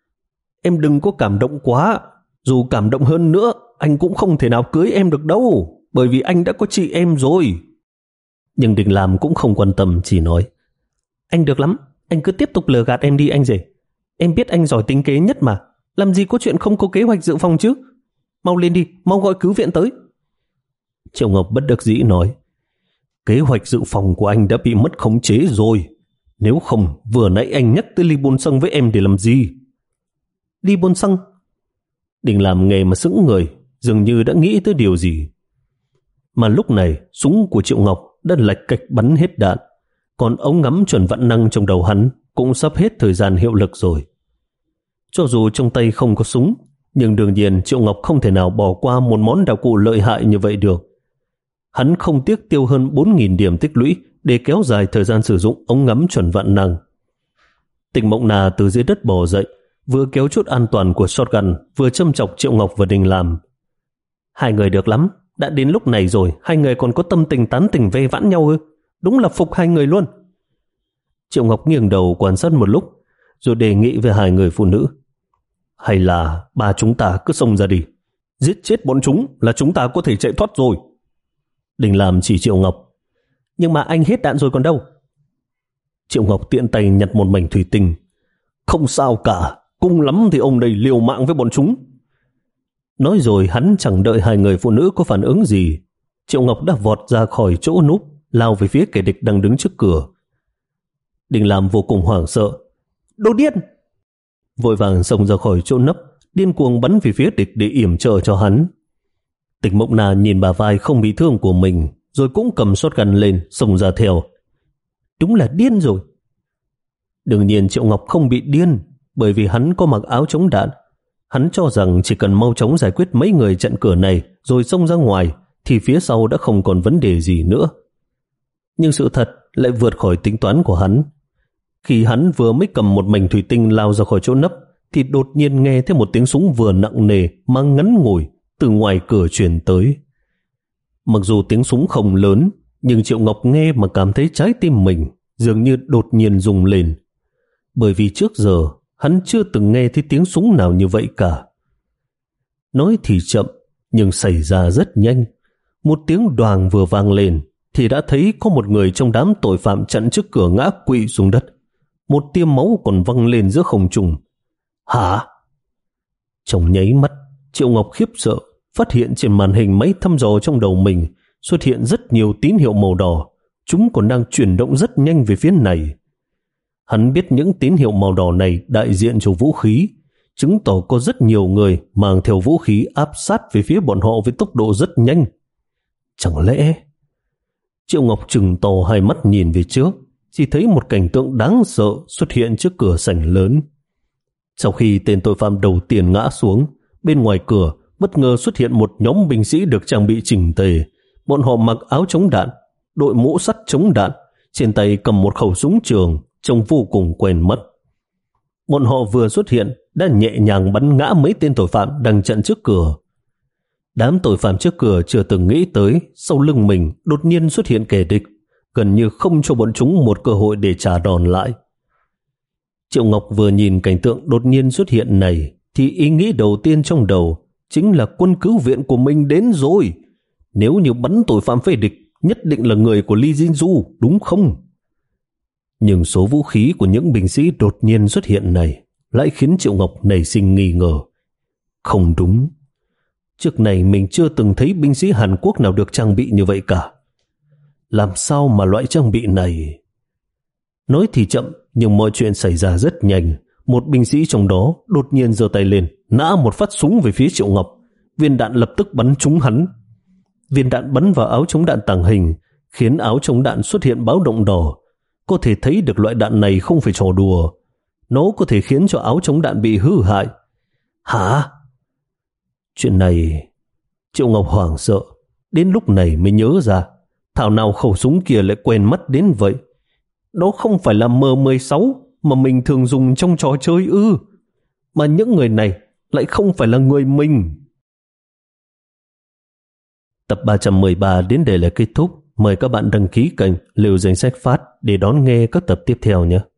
em đừng có cảm động quá. Dù cảm động hơn nữa, anh cũng không thể nào cưới em được đâu, bởi vì anh đã có chị em rồi. Nhưng Đình Lam cũng không quan tâm, chỉ nói: anh được lắm, anh cứ tiếp tục lừa gạt em đi anh rể. Em biết anh giỏi tính kế nhất mà, làm gì có chuyện không có kế hoạch dự phòng chứ. Mau lên đi, mau gọi cứu viện tới. Triệu Ngọc bất đắc dĩ nói: kế hoạch dự phòng của anh đã bị mất khống chế rồi. Nếu không, vừa nãy anh nhắc tới Lee Bôn Sung với em để làm gì? Lee Bôn Sung? Đình Lam nghe mà sững người, dường như đã nghĩ tới điều gì. Mà lúc này, súng của Triệu Ngọc đã lạch cạch bắn hết đạn, còn ống ngắm chuẩn vạn năng trong đầu hắn cũng sắp hết thời gian hiệu lực rồi. Cho dù trong tay không có súng, nhưng đương nhiên Triệu Ngọc không thể nào bỏ qua một món đạo cụ lợi hại như vậy được. Hắn không tiếc tiêu hơn bốn nghìn điểm tích lũy để kéo dài thời gian sử dụng ống ngắm chuẩn vạn năng. Tịch Mộng Na từ dưới đất bò dậy, vừa kéo chốt an toàn của shotgun, vừa châm chọc Triệu Ngọc và Đình Lam. Hai người được lắm, đã đến lúc này rồi, hai người còn có tâm tình tán tỉnh ve vãn nhau ư? Đúng là phục hai người luôn. Triệu Ngọc nghiêng đầu quan sát một lúc, rồi đề nghị với hai người phụ nữ: hay là ba chúng ta cứ xông ra đi, giết chết bọn chúng là chúng ta có thể chạy thoát rồi. Đình Lam chỉ Triệu Ngọc: nhưng mà anh hết đạn rồi còn đâu. Triệu Ngọc tiện tay nhặt một mảnh thủy tinh: không sao cả, cùng lắm thì ông đây liều mạng với bọn chúng. Nói rồi hắn chẳng đợi hai người phụ nữ có phản ứng gì, Triệu Ngọc đã vọt ra khỏi chỗ núp, lao về phía kẻ địch đang đứng trước cửa. Đình Lam vô cùng hoảng sợ: đồ điên! Vội vàng xông ra khỏi chỗ nấp, điên cuồng bắn về phía địch để yểm trợ cho hắn. Tịch Mộng Na nhìn bà vai không bị thương của mình, rồi cũng cầm shotgun lên xông ra theo. Đúng là điên rồi. Đương nhiên Triệu Ngọc không bị điên, bởi vì hắn có mặc áo chống đạn. Hắn cho rằng chỉ cần mau chóng giải quyết mấy người chặn cửa này rồi xông ra ngoài thì phía sau đã không còn vấn đề gì nữa. Nhưng sự thật lại vượt khỏi tính toán của hắn. Khi hắn vừa mới cầm một mảnh thủy tinh lao ra khỏi chỗ nấp thì đột nhiên nghe thấy một tiếng súng vừa nặng nề mà ngắn ngủi từ ngoài cửa truyền tới. Mặc dù tiếng súng không lớn, nhưng Triệu Ngọc nghe mà cảm thấy trái tim mình dường như đột nhiên rung lên. Bởi vì trước giờ hắn chưa từng nghe thấy tiếng súng nào như vậy cả. Nói thì chậm, nhưng xảy ra rất nhanh. Một tiếng đoàng vừa vang lên thì đã thấy có một người trong đám tội phạm chặn trước cửa ngã quỵ xuống đất. Một tia máu còn văng lên giữa không trung. Hả? Trong nháy mắt, Triệu Ngọc khiếp sợ, phát hiện trên màn hình máy thăm dò trong đầu mình xuất hiện rất nhiều tín hiệu màu đỏ. Chúng còn đang chuyển động rất nhanh về phía này. Hắn biết những tín hiệu màu đỏ này đại diện cho vũ khí, chứng tỏ có rất nhiều người mang theo vũ khí áp sát về phía bọn họ với tốc độ rất nhanh. Chẳng lẽ... Triệu Ngọc trừng to hai mắt nhìn về trước, chỉ thấy một cảnh tượng đáng sợ xuất hiện trước cửa sảnh lớn. Sau khi tên tội phạm đầu tiên ngã xuống, bên ngoài cửa bất ngờ xuất hiện một nhóm binh sĩ được trang bị chỉnh tề. Bọn họ mặc áo chống đạn, đội mũ sắt chống đạn, trên tay cầm một khẩu súng trường, trông vô cùng quen mắt. Bọn họ vừa xuất hiện đã nhẹ nhàng bắn ngã mấy tên tội phạm đang chặn trước cửa. Đám tội phạm trước cửa chưa từng nghĩ tới sau lưng mình đột nhiên xuất hiện kẻ địch, gần như không cho bọn chúng một cơ hội để trả đòn lại. Triệu Ngọc vừa nhìn cảnh tượng đột nhiên xuất hiện này thì ý nghĩ đầu tiên trong đầu chính là quân cứu viện của mình đến rồi. Nếu như bắn tội phạm phế địch, nhất định là người của Lee Jin-ju, đúng không? Nhưng số vũ khí của những binh sĩ đột nhiên xuất hiện này lại khiến Triệu Ngọc nảy sinh nghi ngờ. Không đúng. Trước này mình chưa từng thấy binh sĩ Hàn Quốc nào được trang bị như vậy cả. Làm sao mà loại trang bị này... Nói thì chậm, nhưng mọi chuyện xảy ra rất nhanh. Một binh sĩ trong đó đột nhiên giơ tay lên, nã một phát súng về phía Triệu Ngọc. Viên đạn lập tức bắn trúng hắn. Viên đạn bắn vào áo chống đạn tàng hình, khiến áo chống đạn xuất hiện báo động đỏ. Có thể thấy được loại đạn này không phải trò đùa. Nó có thể khiến cho áo chống đạn bị hư hại. Hả? Chuyện này... Triệu Ngọc hoảng sợ. Đến lúc này mới nhớ ra, thảo nào khẩu súng kia lại quen mắt đến vậy. Đó không phải là M mười sáu mà mình thường dùng trong trò chơi ư? Mà những người này lại không phải là người mình. Tập ba trăm mười ba đến đây là kết thúc. Mời các bạn đăng ký kênh Liều Danh Sách Phát để đón nghe các tập tiếp theo nhé.